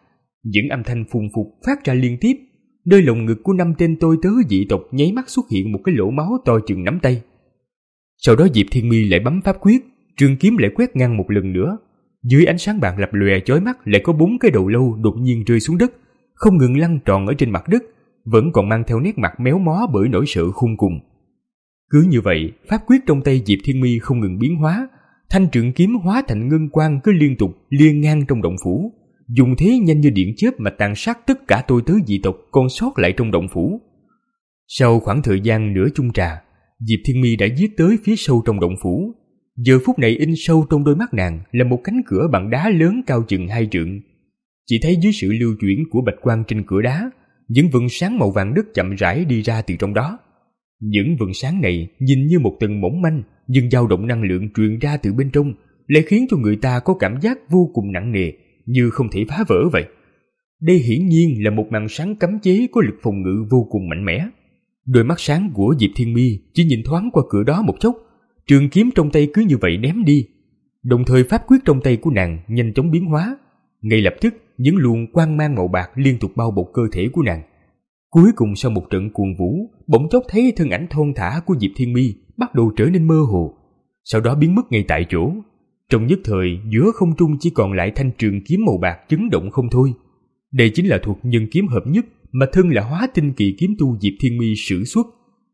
Những âm thanh phùng phục phát ra liên tiếp. Nơi lồng ngực của năm tên tôi tớ dị tộc nháy mắt xuất hiện một cái lỗ máu to chừng nắm tay. Sau đó Diệp Thiên Mi lại bấm pháp quyết, trường kiếm lại quét ngang một lần nữa. Dưới ánh sáng bạc lập lòe chói mắt lại có bốn cái đầu lâu đột nhiên rơi xuống đất, không ngừng lăn tròn ở trên mặt đất, vẫn còn mang theo nét mặt méo mó bởi nỗi sợ khôn cùng. Cứ như vậy, pháp quyết trong tay Diệp Thiên Mi không ngừng biến hóa, thanh trượng kiếm hóa thành ngân quang cứ liên tục liên ngang trong động phủ, dùng thế nhanh như điện chớp mà tàn sát tất cả tôi tớ dị tộc còn sót lại trong động phủ. Sau khoảng thời gian nửa chung trà, Diệp Thiên Mi đã giết tới phía sâu trong động phủ. Giờ phút này in sâu trong đôi mắt nàng là một cánh cửa bằng đá lớn cao chừng hai trượng. Chỉ thấy dưới sự lưu chuyển của bạch quang trên cửa đá, những vầng sáng màu vàng đất chậm rãi đi ra từ trong đó. Những vầng sáng này nhìn như một tầng mỏng manh, nhưng dao động năng lượng truyền ra từ bên trong lại khiến cho người ta có cảm giác vô cùng nặng nề, như không thể phá vỡ vậy. Đây hiển nhiên là một màn sáng cấm chế có lực phòng ngự vô cùng mạnh mẽ. Đôi mắt sáng của Diệp Thiên Mi chỉ nhìn thoáng qua cửa đó một chốc, trường kiếm trong tay cứ như vậy ném đi. Đồng thời pháp quyết trong tay của nàng nhanh chóng biến hóa. Ngay lập tức, những luồng quang mang màu bạc liên tục bao bọc cơ thể của nàng. Cuối cùng sau một trận cuồng vũ, bỗng chốc thấy thân ảnh thon thả của Diệp Thiên Mi bắt đầu trở nên mơ hồ, sau đó biến mất ngay tại chỗ. Trong nhất thời, giữa không trung chỉ còn lại thanh trường kiếm màu bạc chấn động không thôi. Đây chính là thuật nhân kiếm hợp nhất mà thân là hóa tinh kỳ kiếm tu Diệp Thiên Mi sử xuất.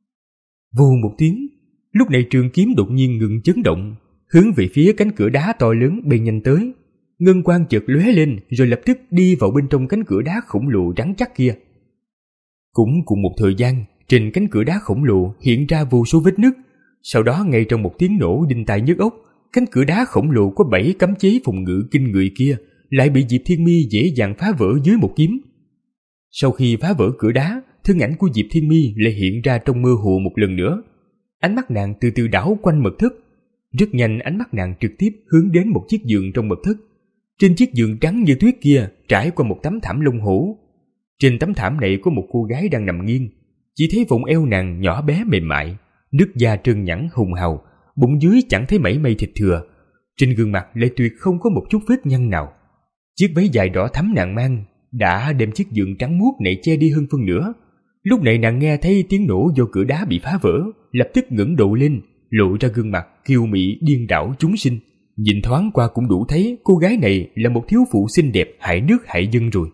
Vù một tiếng, lúc này trường kiếm đột nhiên ngừng chấn động, hướng về phía cánh cửa đá to lớn bay nhanh tới. Ngân quang chợt lóe lên rồi lập tức đi vào bên trong cánh cửa đá khổng lồ rắn chắc kia. Cũng cùng một thời gian, trên cánh cửa đá khổng lồ hiện ra vô số vết nứt. Sau đó ngay trong một tiếng nổ đinh tai nhức óc, cánh cửa đá khổng lồ có bảy cấm chế phòng ngự kinh người kia lại bị Diệp Thiên Mi dễ dàng phá vỡ dưới một kiếm. Sau khi phá vỡ cửa đá, thân ảnh của Diệp Thiên Mi lại hiện ra trong mơ hồ một lần nữa. Ánh mắt nàng từ từ đảo quanh mật thất. Rất nhanh ánh mắt nàng trực tiếp hướng đến một chiếc giường trong mật thất. Trên chiếc giường trắng như tuyết kia trải qua một tấm thảm lông hổ. Trên tấm thảm này có một cô gái đang nằm nghiêng. Chỉ thấy vòng eo nàng nhỏ bé mềm mại, nước da trơn nhẵn hùng hào, bụng dưới chẳng thấy mảy may thịt thừa. Trên gương mặt lại tuyệt không có một chút vết nhăn nào. Chiếc váy dài đỏ thắm nàng mang đã đem chiếc giường trắng muốt này che đi hơn phân nửa. Lúc này nàng nghe thấy tiếng nổ do cửa đá bị phá vỡ, lập tức ngẩng đầu lên, lộ ra gương mặt kiêu mị điên đảo chúng sinh. Nhìn thoáng qua cũng đủ thấy cô gái này là một thiếu phụ xinh đẹp hại nước hại dân rồi.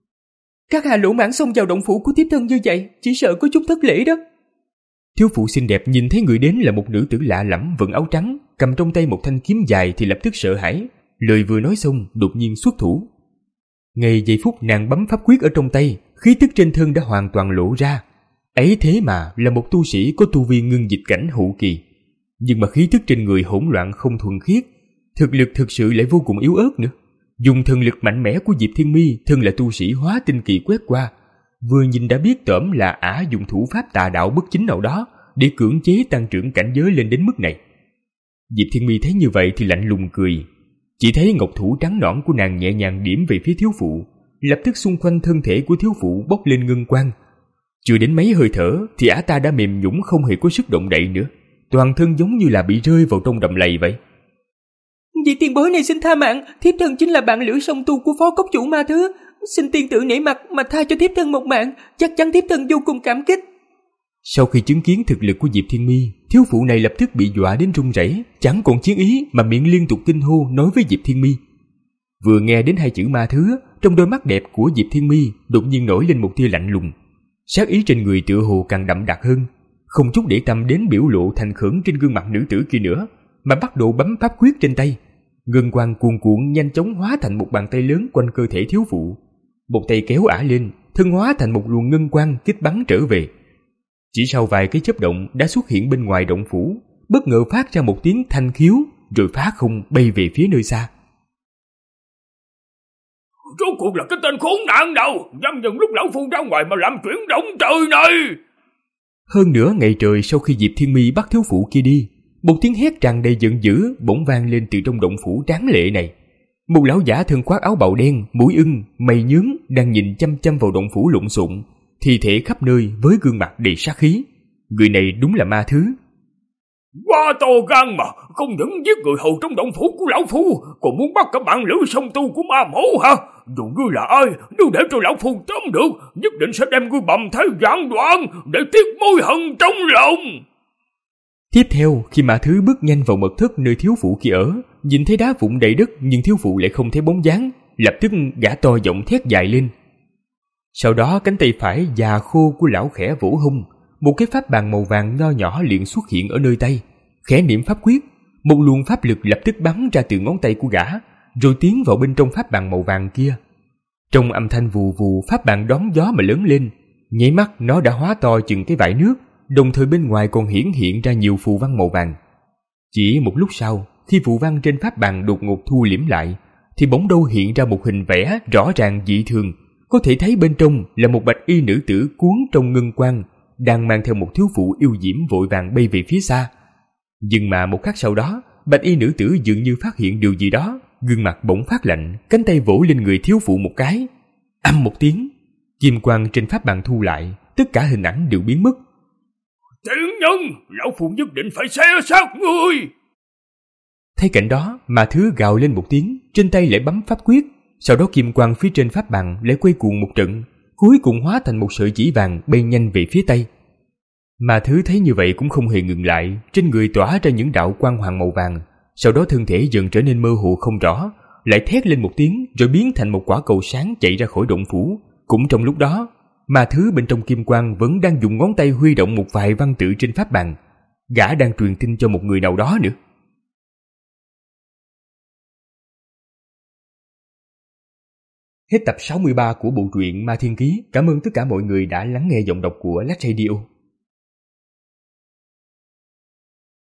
Các hạ lỗ mãng xông vào động phủ của thiếp thân như vậy, chỉ sợ có chút thất lễ đó. Thiếu phụ xinh đẹp nhìn thấy người đến là một nữ tử lạ lẫm vận áo trắng, cầm trong tay một thanh kiếm dài thì lập tức sợ hãi. Lời vừa nói xong đột nhiên xuất thủ. Ngay giây phút nàng bấm pháp quyết ở trong tay, khí tức trên thân đã hoàn toàn lộ ra. Ấy thế mà là một tu sĩ có tu vi ngưng dịch cảnh hậu kỳ, nhưng mà khí tức trên người hỗn loạn không thuần khiết, thực lực thực sự lại vô cùng yếu ớt nữa. Dùng thần lực mạnh mẽ của Diệp Thiên Mi, thân là tu sĩ hóa tinh kỳ quét qua, vừa nhìn đã biết tởm là ả dùng thủ pháp tà đạo bất chính nào đó để cưỡng chế tăng trưởng cảnh giới lên đến mức này. Diệp Thiên Mi thấy như vậy thì lạnh lùng cười. Chỉ thấy ngọc thủ trắng nõn của nàng nhẹ nhàng điểm về phía thiếu phụ, lập tức xung quanh thân thể của thiếu phụ bốc lên ngân quang. Chưa đến mấy hơi thở thì ả ta đã mềm nhũn không hề có sức động đậy nữa, toàn thân giống như là bị rơi vào trong đầm lầy vậy. Vị tiền bối này xin tha mạng, thiếp thân chính là bạn lữ song tu của phó cốc chủ Ma Thứ, xin tiên tử nể mặt mà tha cho thiếp thân một mạng, chắc chắn thiếp thân vô cùng cảm kích. Sau khi chứng kiến thực lực của Diệp Thiên Mi, thiếu phụ này lập tức bị dọa đến run rẩy, chẳng còn chiến ý mà miệng liên tục kinh hô nói với Diệp Thiên Mi. Vừa nghe đến hai chữ Ma Thứ, trong đôi mắt đẹp của Diệp Thiên Mi đột nhiên nổi lên một tia lạnh lùng, sát ý trên người tựa hồ càng đậm đặc hơn, không chút để tâm đến biểu lộ thành khẩn trên gương mặt nữ tử kia nữa, mà bắt đầu bấm pháp quyết trên tay. Ngân quang cuồn cuộn nhanh chóng hóa thành một bàn tay lớn quanh cơ thể thiếu phụ. Một tay kéo ả lên, thân hóa thành một luồng ngân quang kích bắn trở về. Chỉ sau vài cái chớp động đã xuất hiện bên ngoài động phủ, bất ngờ phát ra một tiếng thanh khiếu, rồi phá không bay về phía nơi xa. Rốt cuộc là cái tên khốn nạn nào dám nhân lúc lão phu ra ngoài mà làm chuyện động trời này? Hơn nửa ngày trời sau khi Diệp Thiên Mi bắt thiếu phụ kia đi, một tiếng hét tràn đầy giận dữ bỗng vang lên từ trong động phủ tráng lệ này. Một lão giả thân khoác áo bào đen, mũi ưng, mày nhướng đang nhìn chăm chăm vào động phủ lộn xộn, thi thể khắp nơi với gương mặt đầy sát khí. Người này đúng là Ma Thứ. Quá to gan mà, không những giết người hầu trong động phủ của lão phu, còn muốn bắt cả bạn lữ song tu của ma mẫu hả? Dù ngươi là ai, nếu để cho lão phu tóm được, nhất định sẽ đem ngươi bầm thế vạn đoạn để tiếc mối hận trong lòng. Tiếp theo, khi Mã Thứ bước nhanh vào mật thất nơi thiếu phụ kia ở, nhìn thấy đá vụn đầy đất nhưng thiếu phụ lại không thấy bóng dáng, lập tức gã to giọng thét dài lên. Sau đó cánh tay phải già khô của lão khẽ vỗ hung, một cái pháp bàn màu vàng nho nhỏ liền xuất hiện ở nơi tay, khẽ niệm pháp quyết, một luồng pháp lực lập tức bắn ra từ ngón tay của gã, rồi tiến vào bên trong pháp bàn màu vàng kia. Trong âm thanh vù vù, pháp bàn đón gió mà lớn lên, nháy mắt nó đã hóa to chừng cái vải nước, đồng thời bên ngoài còn hiển hiện ra nhiều phù văn màu vàng. Chỉ một lúc sau, khi phù văn trên pháp bàn đột ngột thu liễm lại, thì bỗng đâu hiện ra một hình vẽ rõ ràng dị thường, có thể thấy bên trong là một bạch y nữ tử cuốn trong ngân quang, đang mang theo một thiếu phụ yêu diễm vội vàng bay về phía xa. Nhưng mà một khắc sau đó, bạch y nữ tử dường như phát hiện điều gì đó, gương mặt bỗng phát lạnh, cánh tay vỗ lên người thiếu phụ một cái. Âm một tiếng, kim quang trên pháp bàn thu lại, tất cả hình ảnh đều biến mất. Tiện nhân, lão phu nhất định phải xé xác ngươi. Thấy cảnh đó, mà Thứ gào lên một tiếng, trên tay lại bấm pháp quyết, sau đó kim quang phía trên pháp bàn lại quay cuồng một trận, cuối cùng hóa thành một sợi chỉ vàng bay nhanh về phía tây. Mà Thứ thấy như vậy cũng không hề ngừng lại, trên người tỏa ra những đạo quang hoàng màu vàng, sau đó thân thể dần trở nên mơ hồ không rõ, lại thét lên một tiếng rồi biến thành một quả cầu sáng chạy ra khỏi động phủ. Cũng trong lúc đó, Mà Thứ bên trong kim quang vẫn đang dùng ngón tay huy động một vài văn tự trên pháp bàn, gã đang truyền tin cho một người nào đó nữa. Hết tập sáu mươi ba của bộ truyện Ma Thiên Ký. Cảm ơn tất cả mọi người đã lắng nghe giọng đọc của Lách Radio.